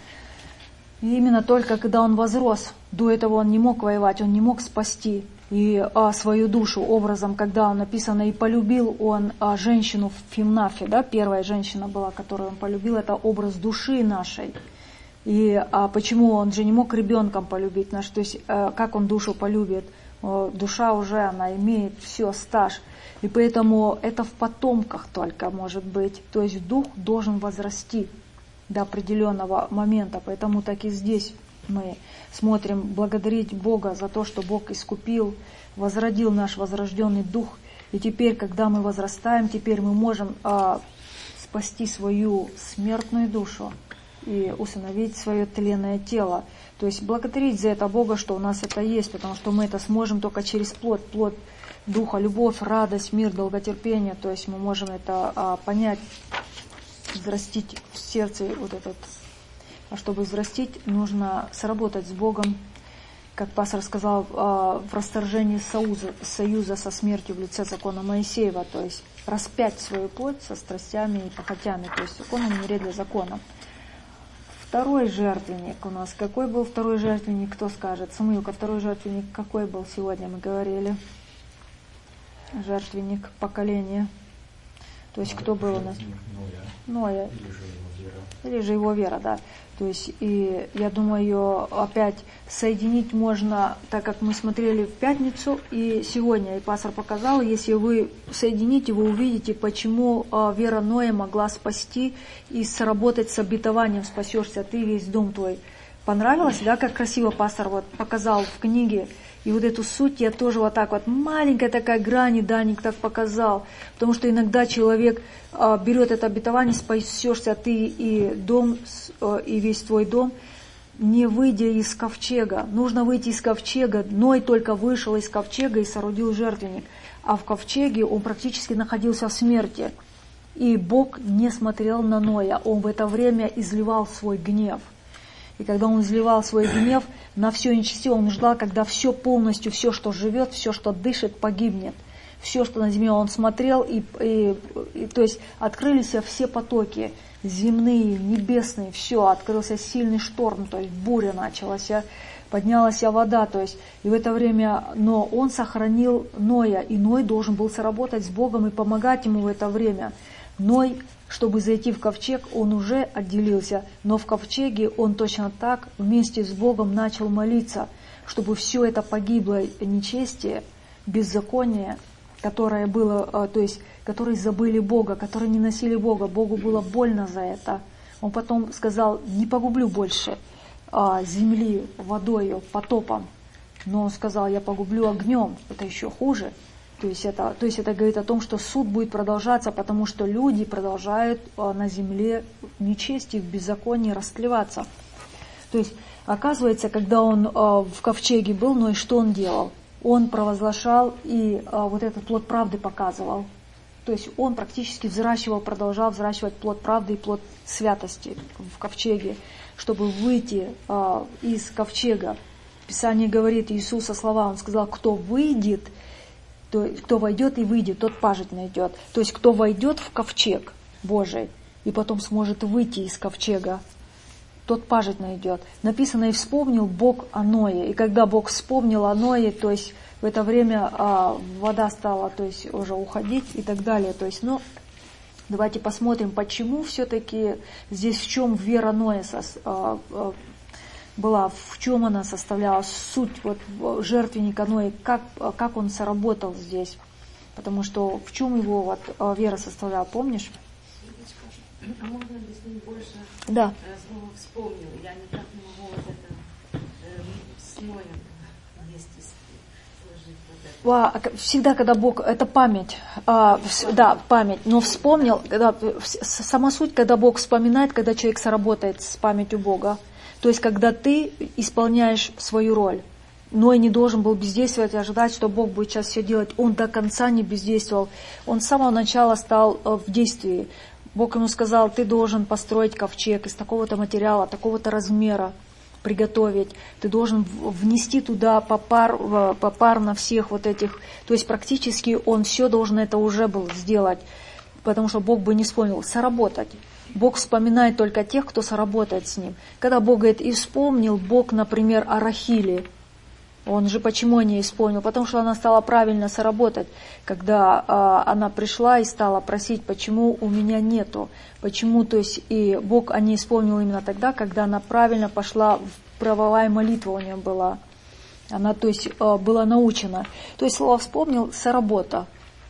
И именно только когда он возрос, до этого он не мог воевать, он не мог спасти и о, свою душу образом, когда он написано, и полюбил он о, женщину в Фимнафе, да, первая женщина была, которую он полюбил, это образ души нашей. И а почему он же не мог ребенком полюбить наш, то есть а, как он душу полюбит? А, душа уже, она имеет все, стаж. И поэтому это в потомках только может быть. То есть дух должен возрасти до определенного момента. Поэтому так и здесь мы смотрим благодарить Бога за то, что Бог искупил, возродил наш возрожденный дух. И теперь, когда мы возрастаем, теперь мы можем а, спасти свою смертную душу и усыновить свое тленное тело. То есть благодарить за это Бога, что у нас это есть, потому что мы это сможем только через плод, плод Духа, любовь, радость, мир, долготерпение. То есть мы можем это а, понять, взрастить в сердце вот этот. А чтобы взрастить, нужно сработать с Богом, как пастор сказал, а, в расторжении союза, союза со смертью в лице закона Моисеева, то есть распять свою плоть со страстями и похотями, то есть закон умереть для закона. Второй жертвенник у нас. Какой был второй жертвенник, кто скажет? Самуилка, второй жертвенник какой был сегодня, мы говорили? Жертвенник поколения. То есть кто был у нас? Ноя. Или же его вера, да. То есть, и я думаю, опять соединить можно, так как мы смотрели в пятницу и сегодня, и пастор показал, если вы соедините, вы увидите, почему вера Ноя могла спасти и сработать с обетованием «спасешься ты, весь дом твой». Понравилось, да, как красиво пастор вот показал в книге? И вот эту суть я тоже вот так вот, маленькая такая грань, Даник так показал. Потому что иногда человек а, берет это обетование, спасешься ты и дом, а, и весь твой дом, не выйдя из ковчега. Нужно выйти из ковчега. Ной только вышел из ковчега и соорудил жертвенник. А в ковчеге он практически находился в смерти. И Бог не смотрел на Ноя. Он в это время изливал свой гнев. И когда он изливал свой гнев на все нечестивое, он ждал, когда все полностью, все, что живет, все, что дышит, погибнет. Все, что на земле, он смотрел, и, и, и, то есть открылись все потоки, земные, небесные, все, открылся сильный шторм, то есть буря началась, поднялась вода, то есть, и в это время, но он сохранил Ноя, и Ной должен был сработать с Богом и помогать ему в это время. Ной, чтобы зайти в ковчег, он уже отделился, но в ковчеге он точно так вместе с Богом начал молиться, чтобы все это погибло нечестие, беззаконие, которое было, то есть, которые забыли Бога, которые не носили Бога, Богу было больно за это. Он потом сказал, не погублю больше земли водою, потопом, но он сказал, я погублю огнем, это еще хуже. То есть, это, то есть это говорит о том, что суд будет продолжаться, потому что люди продолжают а, на земле в нечестии, в беззаконии растлеваться. То есть, оказывается, когда он а, в ковчеге был, ну и что он делал? Он провозглашал и а, вот этот плод правды показывал. То есть он практически взращивал, продолжал взращивать плод правды и плод святости в ковчеге, чтобы выйти а, из ковчега. Писание говорит, Иисуса слова, он сказал, кто выйдет, то, кто войдет и выйдет, тот пажить найдет. То есть, кто войдет в ковчег Божий и потом сможет выйти из ковчега, тот пажить найдет. Написано, и вспомнил Бог о Ное. И когда Бог вспомнил о Ное, то есть, в это время а, вода стала, то есть, уже уходить и так далее. То есть, ну, давайте посмотрим, почему все-таки здесь, в чем вера Ноя сос, а, а, была, в чем она составляла, суть вот, жертвенника Ноя, как, как он сработал здесь. Потому что в чем его вот, вера составляла, помнишь? А можно объяснить больше? Да. Слово «вспомнил». Я никак не могу вот это э, с Ноем вместе сложить. Вот это. Всегда, когда Бог, это память, а, да, память, но вспомнил, когда, сама суть, когда Бог вспоминает, когда человек сработает с памятью Бога. То есть, когда ты исполняешь свою роль. Ной не должен был бездействовать и ожидать, что Бог будет сейчас все делать. Он до конца не бездействовал. Он с самого начала стал в действии. Бог ему сказал: ты должен построить ковчег из такого-то материала, такого-то размера, приготовить. Ты должен внести туда попар, попарно всех вот этих. То есть практически он все должен это уже был сделать, потому что Бог бы не вспомнил. Соработать. Бог вспоминает только тех, кто соработает с Ним. Когда Бог говорит: и вспомнил Бог, например, о Рахиле. Он же почему не исполнил? Потому что она стала правильно соработать, когда а, она пришла и стала просить, почему у меня нету. Почему, то есть, и Бог о ней исполнил именно тогда, когда она правильно пошла, в правовая молитва у нее была. Она, то есть, а, была научена. То есть, слово «вспомнил» — соработа,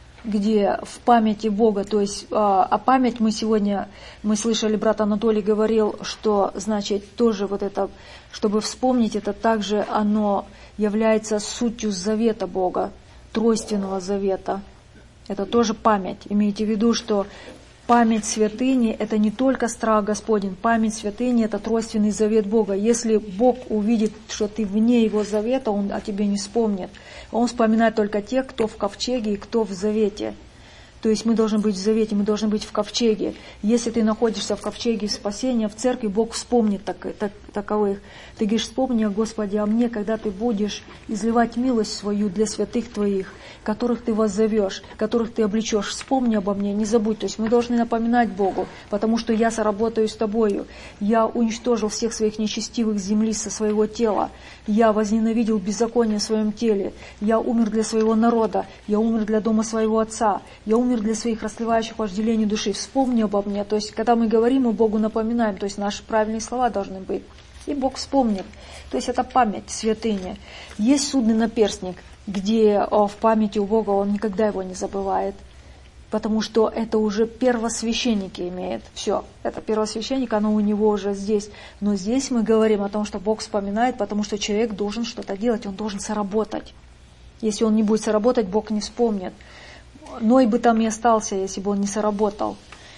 где в памяти Бога, то есть, а, а память мы сегодня, мы слышали, брат Анатолий говорил, что, значит, тоже вот это, чтобы вспомнить, это также оно является сутью завета Бога, тройственного завета. Это тоже память. Имейте в виду, что память святыни — это не только страх Господень, память святыни — это тройственный завет Бога. Если Бог увидит, что ты вне Его завета, Он о тебе не вспомнит. Он вспоминает только тех, кто в ковчеге и кто в завете. То есть мы должны быть в завете, мы должны быть в ковчеге. Если ты находишься в ковчеге спасения, в церкви, Бог вспомнит так, так, таковых. Ты говоришь: вспомни, Господи, о мне, когда ты будешь изливать милость свою для святых Твоих, которых ты воззовешь, которых ты облечешь. Вспомни обо мне, не забудь. То есть мы должны напоминать Богу, потому что я соработаю с Тобою. Я уничтожил всех своих нечестивых земли со своего тела. Я возненавидел беззаконие в своем теле. Я умер для своего народа. Я умер для дома своего отца. Я умер для своих расслевающих вожделений души. Вспомни обо мне. То есть, когда мы говорим, мы Богу напоминаем. То есть, наши правильные слова должны быть. И Бог вспомнит. То есть, это память святыни. Есть судный наперстник, где о, в памяти у Бога Он никогда его не забывает. Потому что это уже первосвященники имеет. Все, это первосвященник, оно у него уже здесь. Но здесь мы говорим о том, что Бог вспоминает, потому что человек должен что-то делать, он должен соработать. Если он не будет соработать, Бог не вспомнит. Ной бы там и остался, если бы он не соработал.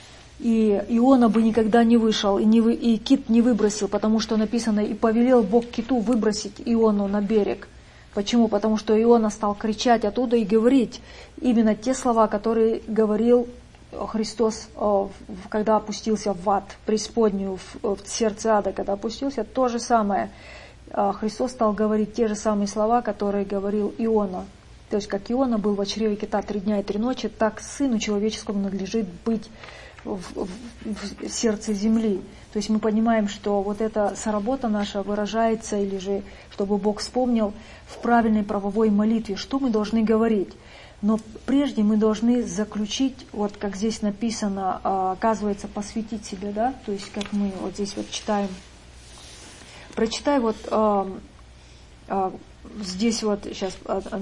И Иона бы никогда не вышел, и, не вы, и кит не выбросил, потому что написано: и повелел Бог киту выбросить Иону на берег. Почему? Потому что Иона стал кричать оттуда и говорить именно те слова, которые говорил Христос, когда опустился в ад, в преисподнюю, в сердце ада, когда опустился. То же самое. Христос стал говорить те же самые слова, которые говорил Иона. То есть, как Иона был в чреве кита три дня и три ночи, так Сыну Человеческому надлежит быть в, в, в сердце земли. То есть мы понимаем, что вот эта соработа наша выражается, или же, чтобы Бог вспомнил, в правильной правовой молитве, что мы должны говорить. Но прежде мы должны заключить, вот как здесь написано, оказывается, посвятить себе, да, то есть как мы вот здесь вот читаем. Прочитай вот а, а, здесь вот, сейчас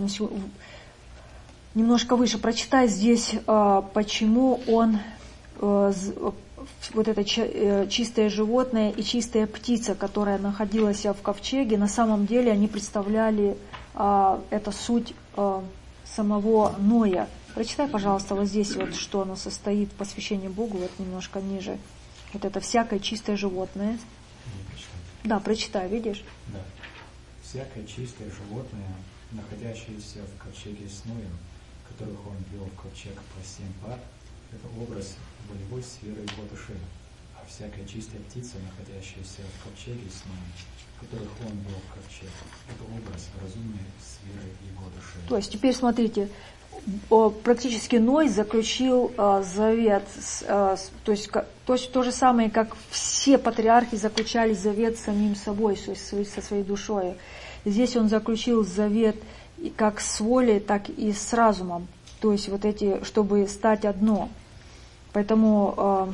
немножко выше, прочитай здесь, а, почему он, а, вот это чистое животное и чистая птица, которая находилась в ковчеге, на самом деле они представляли а, это суть а, самого Ноя. Прочитай, пожалуйста, вот здесь вот, что оно состоит в посвящении Богу, вот немножко ниже. Вот это всякое чистое животное. Да, прочитай, видишь? Да. Всякое чистое животное, находящееся в ковчеге с Ноем, которых он ввел в ковчег по семь пар, это образ волевой сферы его души. А всякая чистая птица, находящаяся в ковчеге с Ноем, которых он ввел в ковчег, это образ разумной сферы его души. То есть теперь смотрите, практически Ной заключил а, завет, с, а, с, то, есть, то, то есть то же самое, как все патриархи заключали завет с самим собой, то есть со своей душой. Здесь он заключил завет как с волей, так и с разумом, то есть вот эти, чтобы стать одно. Поэтому, а,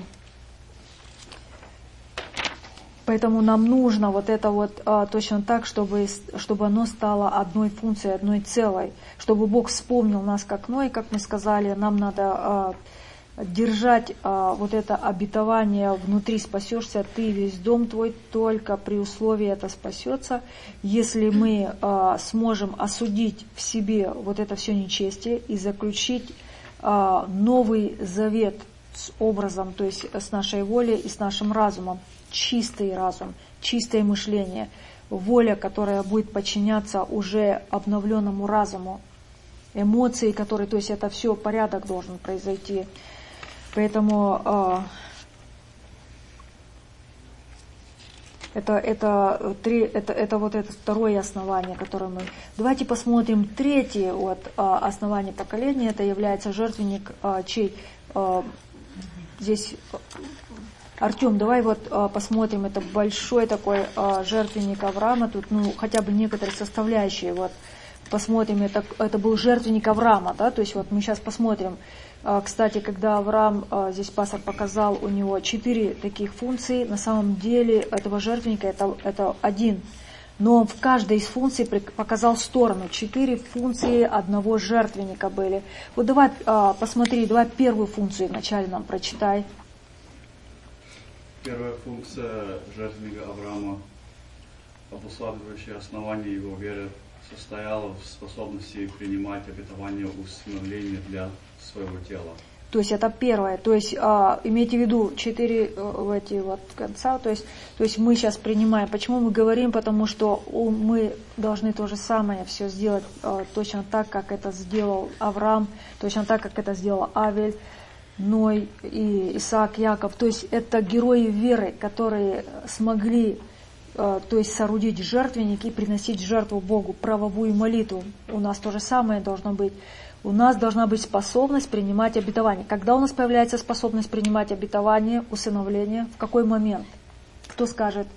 поэтому нам нужно вот это вот а, точно так, чтобы, чтобы оно стало одной функцией, одной целой. Чтобы Бог вспомнил нас как Ной, как мы сказали, нам надо а, держать а, вот это обетование внутри, спасешься ты, весь дом твой, только при условии это спасется, если мы а, сможем осудить в себе вот это все нечестие и заключить а, новый завет с образом, то есть с нашей волей и с нашим разумом, чистый разум, чистое мышление, воля, которая будет подчиняться уже обновленному разуму, эмоции, которые, то есть это все, порядок должен произойти. Поэтому э, это, это, три, это, это вот это второе основание, которое мы... Давайте посмотрим третье вот, э, основание поколения. Это является жертвенник, э, чей... Э, здесь... Артем, давай вот э, посмотрим, это большой такой э, жертвенник Авраама, тут ну хотя бы некоторые составляющие, вот посмотрим, это, это был жертвенник Авраама, да, то есть вот мы сейчас посмотрим, э, кстати, когда Авраам, э, здесь пастор показал, у него четыре таких функции, на самом деле этого жертвенника это, это один, но он в каждой из функций показал сторону, четыре функции одного жертвенника были. Вот давай э, посмотри, давай первую функцию вначале нам прочитай. Первая функция жертвенника Авраама, обуславливающая основание его веры, состояла в способности принимать обетование усыновления для своего тела. То есть это первое. То есть а, имейте в виду четыре в эти вот конца. То есть, то есть мы сейчас принимаем. Почему мы говорим? Потому что мы должны то же самое все сделать а, точно так, как это сделал Авраам, точно так, как это сделал Авель, Ной и Исаак, Яков. То есть это герои веры, которые смогли э, то есть соорудить жертвенник и приносить жертву Богу, правовую молитву. У нас то же самое должно быть. У нас должна быть способность принимать обетование. Когда у нас появляется способность принимать обетование, усыновление? В какой момент? Кто скажет?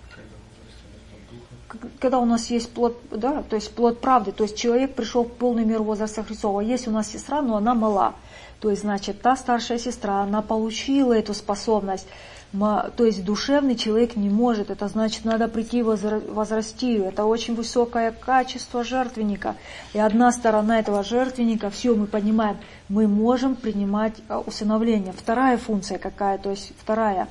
Когда у нас есть плод, да, то есть плод правды, то есть человек пришел в полный мир возраста Христова. Есть у нас сестра, но она мала. То есть, значит, та старшая сестра, она получила эту способность. То есть душевный человек не может. Это значит, надо прийти возрасти. Это очень высокое качество жертвенника. И одна сторона этого жертвенника, все мы понимаем, мы можем принимать усыновление. Вторая функция какая? То есть вторая.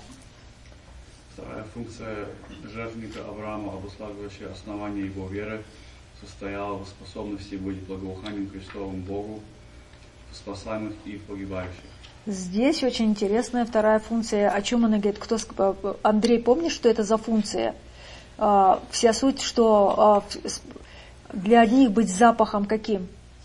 Вторая функция жертвенника Авраама, обуславливающая основание его веры, состояла в способности быть благоуханием Христовым Богу, спасаемых и погибающих. Здесь очень интересная вторая функция. О чем она говорит? Кто, Андрей, помнишь, что это за функция? А, вся суть, что а, для одних быть запахом каким?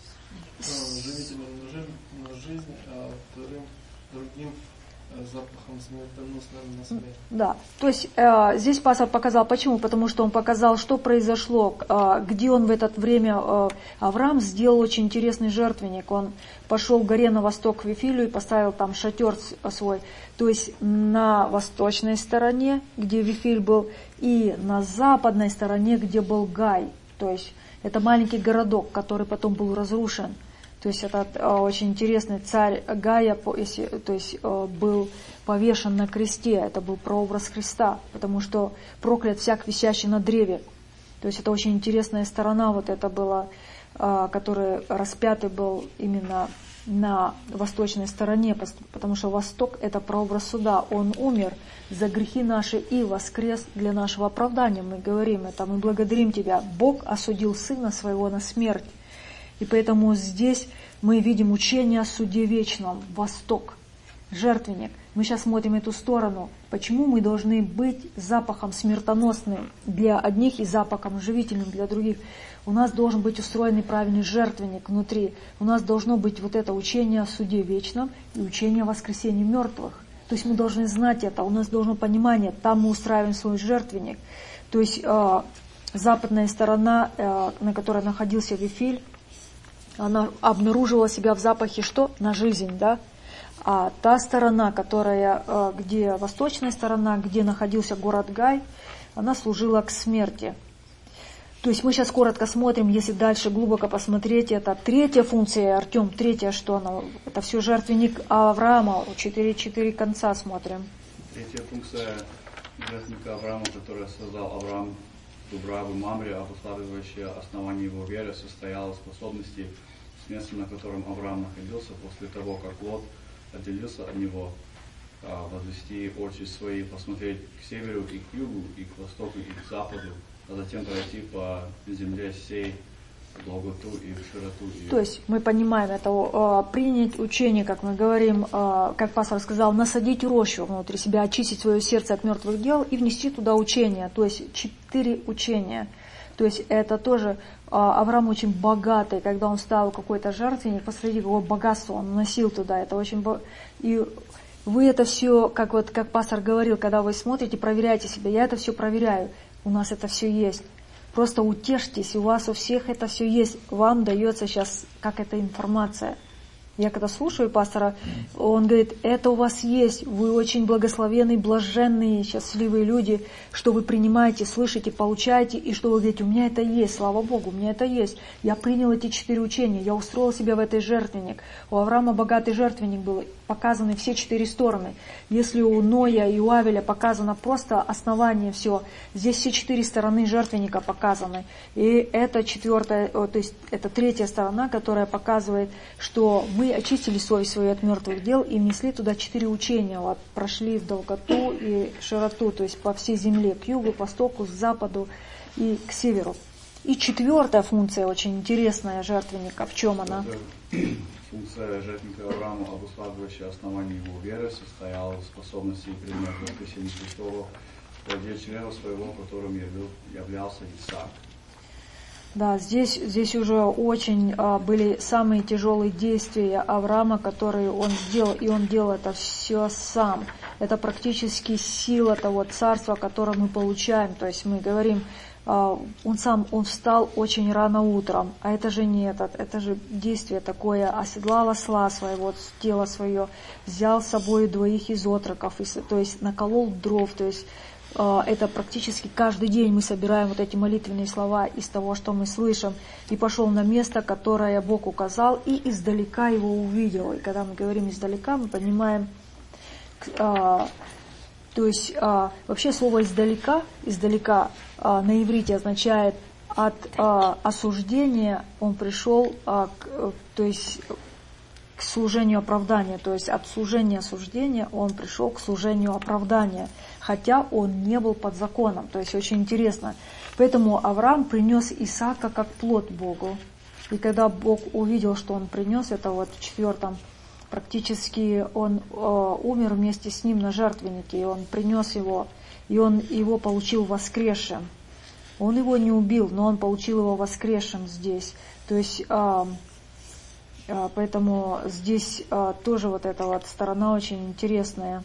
Живительным на жизнь, а вторым, другим запахом смертоносным на смерть. Да, то есть э, здесь пастор показал, почему? Потому что он показал, что произошло, э, где он в это время, э, Авраам сделал очень интересный жертвенник, он пошел в горе на восток в Вифилю и поставил там шатер свой, то есть на восточной стороне, где Вифиль был, и на западной стороне, где был Гай, то есть это маленький городок, который потом был разрушен. То есть это э, очень интересный царь Гая, если, то есть э, был повешен на кресте, это был прообраз Христа, потому что проклят всяк висящий на древе. То есть это очень интересная сторона, вот это была, э, который распятый был именно на восточной стороне, потому что Восток это прообраз суда, он умер за грехи наши и воскрес для нашего оправдания. Мы говорим это, мы благодарим Тебя, Бог осудил Сына Своего на смерть. И поэтому здесь мы видим учение о суде вечном, Восток, жертвенник. Мы сейчас смотрим эту сторону. Почему мы должны быть запахом смертоносным для одних и запахом живительным для других? У нас должен быть устроенный правильный жертвенник внутри. У нас должно быть вот это учение о суде вечном и учение о воскресении мертвых. То есть мы должны знать это, у нас должно понимание, там мы устраиваем свой жертвенник. То есть э, западная сторона, э, на которой находился Вифиль, она обнаружила себя в запахе что? На жизнь, да? А та сторона, которая, где восточная сторона, где находился город Гай, она служила к смерти. То есть мы сейчас коротко смотрим, если дальше глубоко посмотреть, это третья функция, Артем, третья, что она? Это все жертвенник Авраама, четыре, четыре конца смотрим. Третья функция жертвенника Авраама, который создал Авраам Дубраву Мамре, обуславливающая основание его веры, состояла в способности с места, на котором Авраам находился после того, как Лот отделился от него, возвести очи свои, посмотреть к северу и к югу, и к востоку, и к западу, а затем пройти по земле сей долготу и широту. И... То есть мы понимаем это, э, принять учение, как мы говорим, э, как пастор сказал, насадить рощу внутри себя, очистить свое сердце от мертвых дел и внести туда учение, то есть четыре учения. То есть это тоже э, Авраам очень богатый, когда он ставил какой-то жертвенник, посмотрите, какое богатство он носил туда, это очень бо... и вы это все, как вот как пастор говорил, когда вы смотрите, проверяйте себя, я это все проверяю, у нас это все есть. Просто утешьтесь, у вас у всех это все есть. Вам дается сейчас как эта информация. Я когда слушаю пастора, он говорит, это у вас есть, вы очень благословенные, блаженные, счастливые люди, что вы принимаете, слышите, получаете, и что вы говорите, у меня это есть, слава Богу, у меня это есть. Я принял эти четыре учения, я устроил себя в этой жертвенник. У Авраама богатый жертвенник был, показаны все четыре стороны. Если у Ноя и у Авеля показано просто основание все, здесь все четыре стороны жертвенника показаны. И это четвертая, то есть это третья сторона, которая показывает, что мы очистили совесть свою от мертвых дел и внесли туда четыре учения, вот, прошли в долготу и широту, то есть по всей земле, к югу, к востоку, к западу и к северу. И четвертая функция, очень интересная жертвенника, в чем она? Функция жертвенника Авраама, обуславливающая основание его веры, состояла в способности принять воскресение Христова в плоде чрева своего, которым являлся Исаак. Да, здесь, здесь уже очень а, были самые тяжелые действия Авраама, которые он сделал, и он делал это все сам. Это практически сила того царства, которое мы получаем. То есть мы говорим, а, он сам, он встал очень рано утром, а это же не этот, это же действие такое, оседлал осла своего, тело свое, взял с собой двоих из отроков, и, то есть наколол дров, то есть это практически каждый день мы собираем вот эти молитвенные слова из того, что мы слышим. И пошел на место, которое Бог указал, и издалека его увидел. И когда мы говорим издалека, мы понимаем, а, то есть а, вообще слово издалека, издалека а, на иврите означает от а, осуждения он пришел, а, к, то есть к служению оправдания, то есть от служения осуждения он пришел к служению оправдания, хотя он не был под законом, то есть очень интересно. Поэтому Авраам принес Исаака как плод Богу, и когда Бог увидел, что он принес, это вот в четвертом, практически он э, умер вместе с ним на жертвеннике, и он принес его, и он его получил воскресшим. Он его не убил, но он получил его воскресшим здесь, то есть... Э, Поэтому здесь а, тоже вот эта вот сторона очень интересная.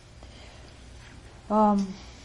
А,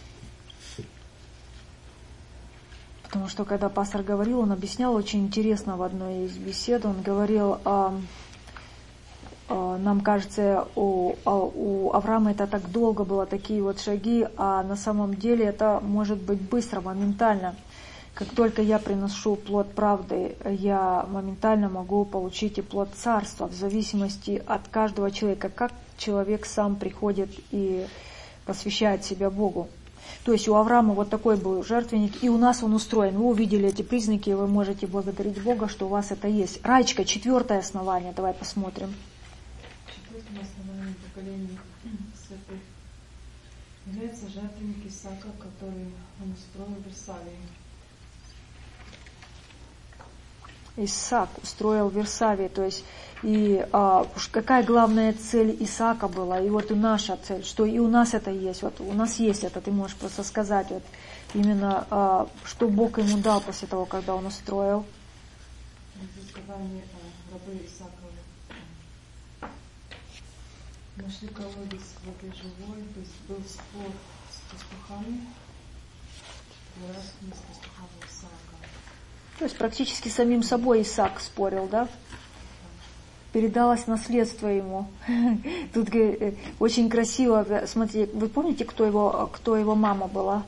потому что когда пастор говорил, он объяснял очень интересно в одной из бесед, он говорил, а, а, нам кажется, у, а, у Авраама это так долго было, такие вот шаги, а на самом деле это может быть быстро, моментально. Как только я приношу плод правды, я моментально могу получить и плод царства, в зависимости от каждого человека, как человек сам приходит и посвящает себя Богу. То есть у Авраама вот такой был жертвенник, и у нас он устроен. Вы увидели эти признаки, и вы можете благодарить Бога, что у вас это есть. Раечка, четвертое основание, давай посмотрим. Четвертым основанием поколения святых является жертвенник Исаака, который он устроил в Версавии. Исаак устроил в Версавии, то есть и а, какая главная цель Исаака была, и вот и наша цель, что и у нас это есть, вот у нас есть это, ты можешь просто сказать, вот именно а, что Бог ему дал после того, когда он устроил. Рабы Исаака нашли колодец в этой живой, то есть был спор с пастухами, раз не с пастухами Исаака. То есть практически самим собой Исаак спорил, да? Передалось наследство ему. Тут очень красиво, смотри, вы помните, кто его, кто его мама была?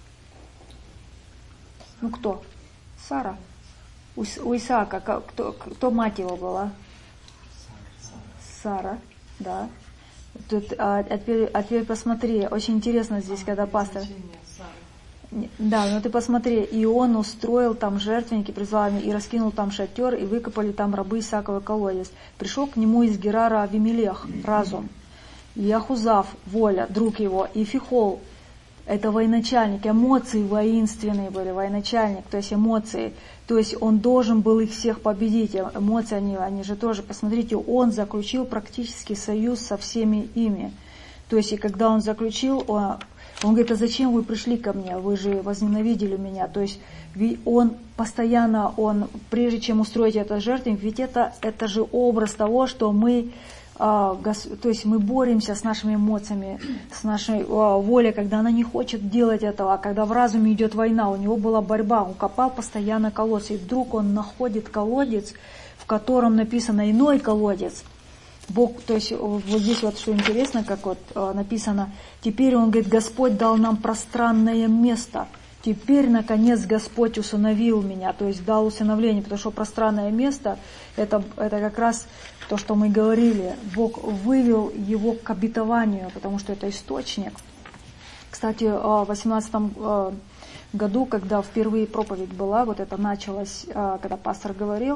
Ну кто? Сара. У, у Исаака кто, кто мать его была? Сара, да. Тут, а, а, теперь, а теперь посмотри, очень интересно здесь, когда пастор... Да, но ты посмотри, и он устроил там жертвенники, призвал и раскинул там шатер, и выкопали там рабы Исааковый колодец. Пришел к нему из Герара Авимелех, разум, и Ахузав, воля, друг его, и Фихол, это военачальник, эмоции воинственные были, военачальник, то есть эмоции, то есть он должен был их всех победить, эмоции они, они же тоже, посмотрите, он заключил практически союз со всеми ими, то есть и когда он заключил, он, он говорит, а зачем вы пришли ко мне, вы же возненавидели меня, то есть он постоянно, он, прежде чем устроить этот жертвенник, ведь это, это же образ того, что мы, то есть мы боремся с нашими эмоциями, с нашей волей, когда она не хочет делать этого, когда в разуме идет война, у него была борьба, он копал постоянно колодец, и вдруг он находит колодец, в котором написано иной колодец. Бог, то есть вот здесь вот что интересно, как вот написано, теперь он говорит, Господь дал нам пространное место. Теперь, наконец, Господь усыновил меня, то есть дал усыновление, потому что пространное место, это, это как раз то, что мы говорили, Бог вывел его к обетованию, потому что это источник. Кстати, в восемнадцатом году, когда впервые проповедь была, вот это началось, когда пастор говорил,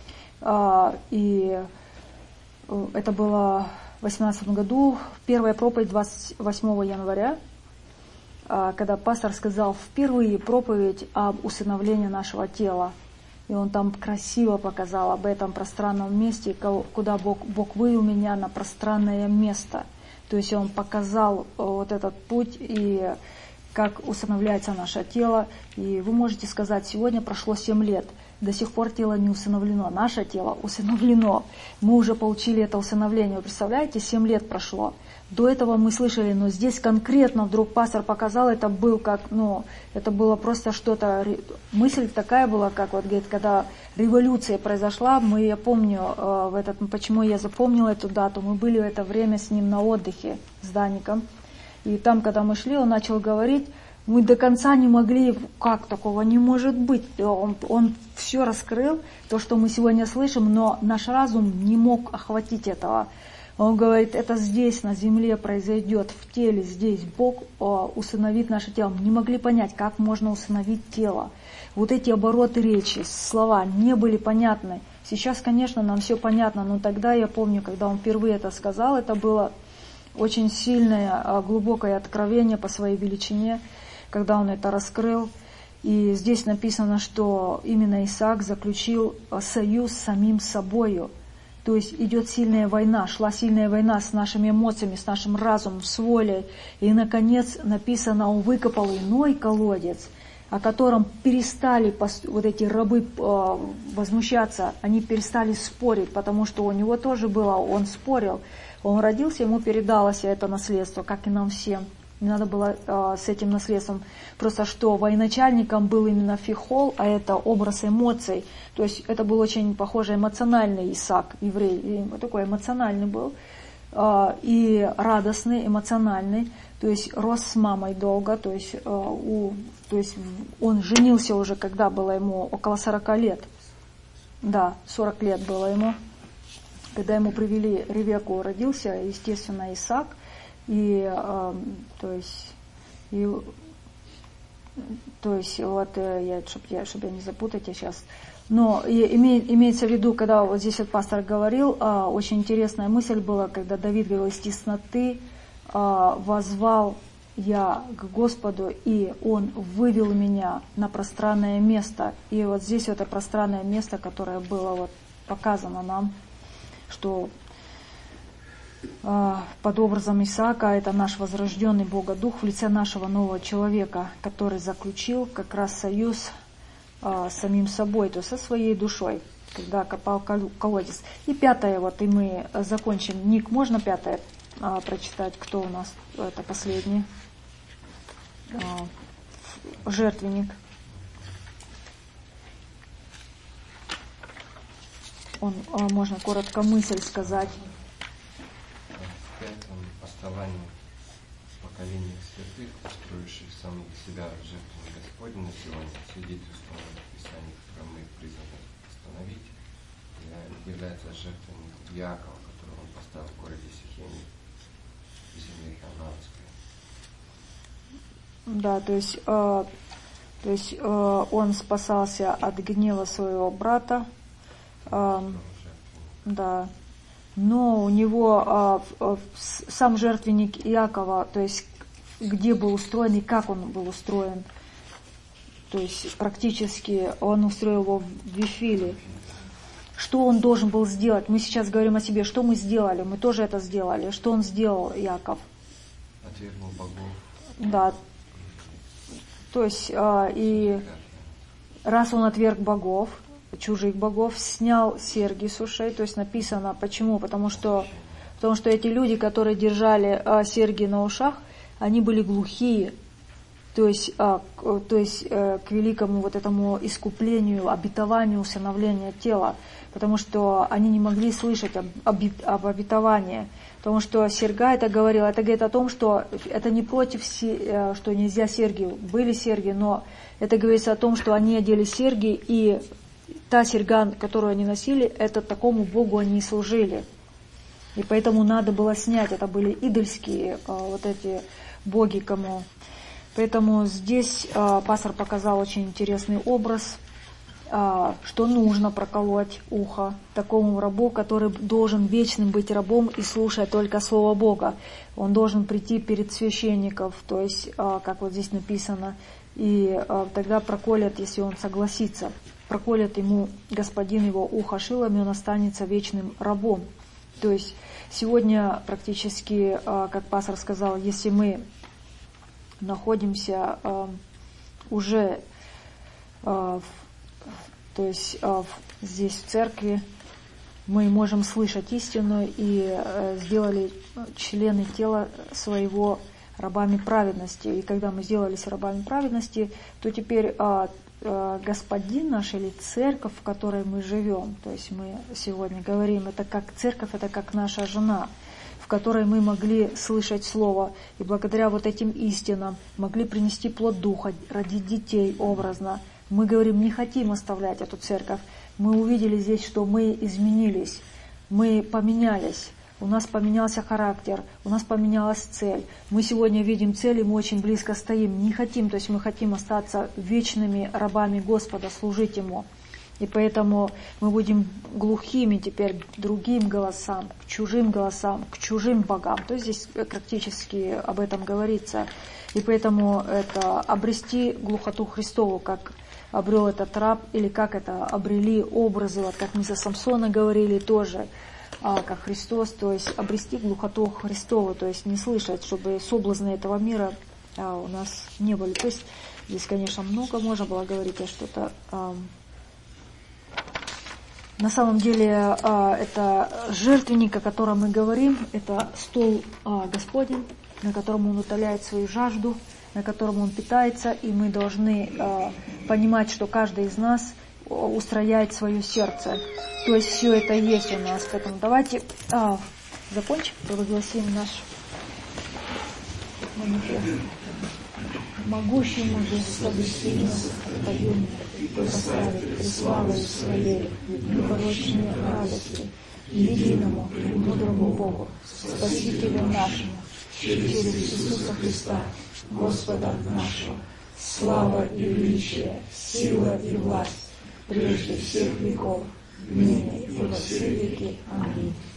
и это было в восемнадцатом году, первая проповедь двадцать восьмого января, когда пастор сказал впервые проповедь об усыновлении нашего тела. И он там красиво показал об этом пространном месте, куда Бог, Бог вывел меня на пространное место. То есть он показал вот этот путь и как усыновляется наше тело. И вы можете сказать, сегодня прошло семь лет, до сих пор тело не усыновлено, наше тело усыновлено. Мы уже получили это усыновление. Вы представляете, семь лет прошло. До этого мы слышали, но здесь конкретно вдруг пастор показал, это был как, ну, это было просто что-то, мысль такая была, как вот, говорит, когда революция произошла, мы, я помню, э, в этот, почему я запомнила эту дату, мы были в это время с ним на отдыхе, с Даником, и там, когда мы шли, он начал говорить, мы до конца не могли, как такого не может быть, он, он все раскрыл, то, что мы сегодня слышим, но наш разум не мог охватить этого. Он говорит, это здесь, на земле произойдет, в теле, здесь Бог о, усыновит наше тело. Мы не могли понять, как можно усыновить тело. Вот эти обороты речи, слова не были понятны. Сейчас, конечно, нам все понятно, но тогда я помню, когда он впервые это сказал, это было очень сильное, глубокое откровение по своей величине, когда он это раскрыл. И здесь написано, что именно Исаак заключил союз с самим собою. То есть идет сильная война, шла сильная война с нашими эмоциями, с нашим разумом, с волей. И, наконец, написано, он выкопал иной колодец, о котором перестали вот эти рабы возмущаться, они перестали спорить, потому что у него тоже было, он спорил. Он родился, ему передалось это наследство, как и нам всем. Не надо было э, с этим наследством. Просто что военачальником был именно Фихол, а это образ эмоций. То есть это был очень похожий эмоциональный Исаак, еврей. И такой эмоциональный был. Э, и радостный, эмоциональный. То есть рос с мамой долго. То есть, э, у, то есть он женился уже, когда было ему около сорока лет. Да, сорок лет было ему. Когда ему привели Ревеку, родился, естественно, Исаак. И, э, то есть, и, то есть, вот, я, чтобы я, чтоб я не запутать, я сейчас, но и, име, имеется в виду, когда вот здесь вот пастор говорил, э, очень интересная мысль была, когда Давид говорил, из тесноты э, воззвал я к Господу, и Он вывел меня на пространное место, и вот здесь вот это пространное место, которое было вот показано нам, что под образом Исаака, это наш возрожденный Бога Дух в лице нашего нового человека, который заключил как раз союз а, с самим собой, то есть со своей душой, когда копал колодец. И пятое, вот и мы закончим. Ник, можно пятое а, прочитать? Кто у нас? Это последний. А, жертвенник. Он, а, можно коротко мысль сказать. Основании поколения святых, устроивших сам для себя жертву Господня на сегодня, свидетельством Писания, которое мы призваны установить, является жертвенник Иакова, которого он поставил в городе Сихеме, в земле Хананской. Да, то есть э, То есть э, он спасался от гнева своего брата, э, да. Но у него э, э, сам жертвенник Иакова, то есть где был устроен и как он был устроен, то есть практически он устроил его в Вифиле. Что он должен был сделать? Мы сейчас говорим о себе, что мы сделали, мы тоже это сделали. Что он сделал, Иаков? Отвергнул богов. Да. То есть, э, и раз он отверг богов, чужих богов, снял серьги с ушей, то есть написано, почему? Потому что, потому что эти люди, которые держали э, серьги на ушах, они были глухие, то есть, э, к, то есть э, к великому вот этому искуплению, обетованию, усыновлению тела, потому что они не могли слышать об, об, об обетовании. Потому что серьга это говорила, это говорит о том, что это не против, что нельзя серьги, были серьги, но это говорится о том, что они одели серьги, и та серьга, которую они носили, это такому Богу они и служили. И поэтому надо было снять, это были идольские вот эти боги кому. Поэтому здесь пастор показал очень интересный образ, что нужно проколоть ухо такому рабу, который должен вечным быть рабом и слушать только Слово Бога. Он должен прийти перед священников, то есть, как вот здесь написано, и тогда проколят, если он согласится, проколят ему господин его ухо шилами, он останется вечным рабом. То есть сегодня практически, как пастор сказал, если мы находимся уже в То есть э, здесь в церкви мы можем слышать истину и э, сделали члены тела своего рабами праведности. И когда мы сделались рабами праведности, то теперь э, э, Господин наш или церковь, в которой мы живем, то есть мы сегодня говорим, это как церковь, это как наша жена, в которой мы могли слышать Слово, и благодаря вот этим истинам могли принести плод Духа, родить детей образно. Мы говорим, не хотим оставлять эту церковь. Мы увидели здесь, что мы изменились, мы поменялись, у нас поменялся характер, у нас поменялась цель. Мы сегодня видим цель, и мы очень близко стоим. Не хотим, то есть мы хотим остаться вечными рабами Господа, служить Ему. И поэтому мы будем глухими теперь к другим голосам, к чужим голосам, к чужим богам. То есть здесь практически об этом говорится. И поэтому это обрести глухоту Христову, как обрел этот раб, или как это обрели образы, вот как мы за Самсона говорили тоже, а, как Христос, то есть обрести глухоту Христову, то есть не слышать, чтобы соблазны этого мира а, у нас не были. То есть здесь, конечно, много можно было говорить, а что-то... А, на самом деле а, это жертвенник, о котором мы говорим, это стол а, Господень, на котором Он утоляет свою жажду, на котором он питается, и мы должны э, понимать, что каждый из нас устрояет свое сердце. То есть все это есть у нас. Поэтому давайте э, закончим, провозгласим наш манифест. Могущему Господу сильно Господину прославить преславою Своей непорочной радости, единому и мудрому Богу, Спасителю нашему, через Иисуса Христа, Господа нашего, слава и величие, сила и власть, прежде всех веков, ныне и во все веки. Аминь.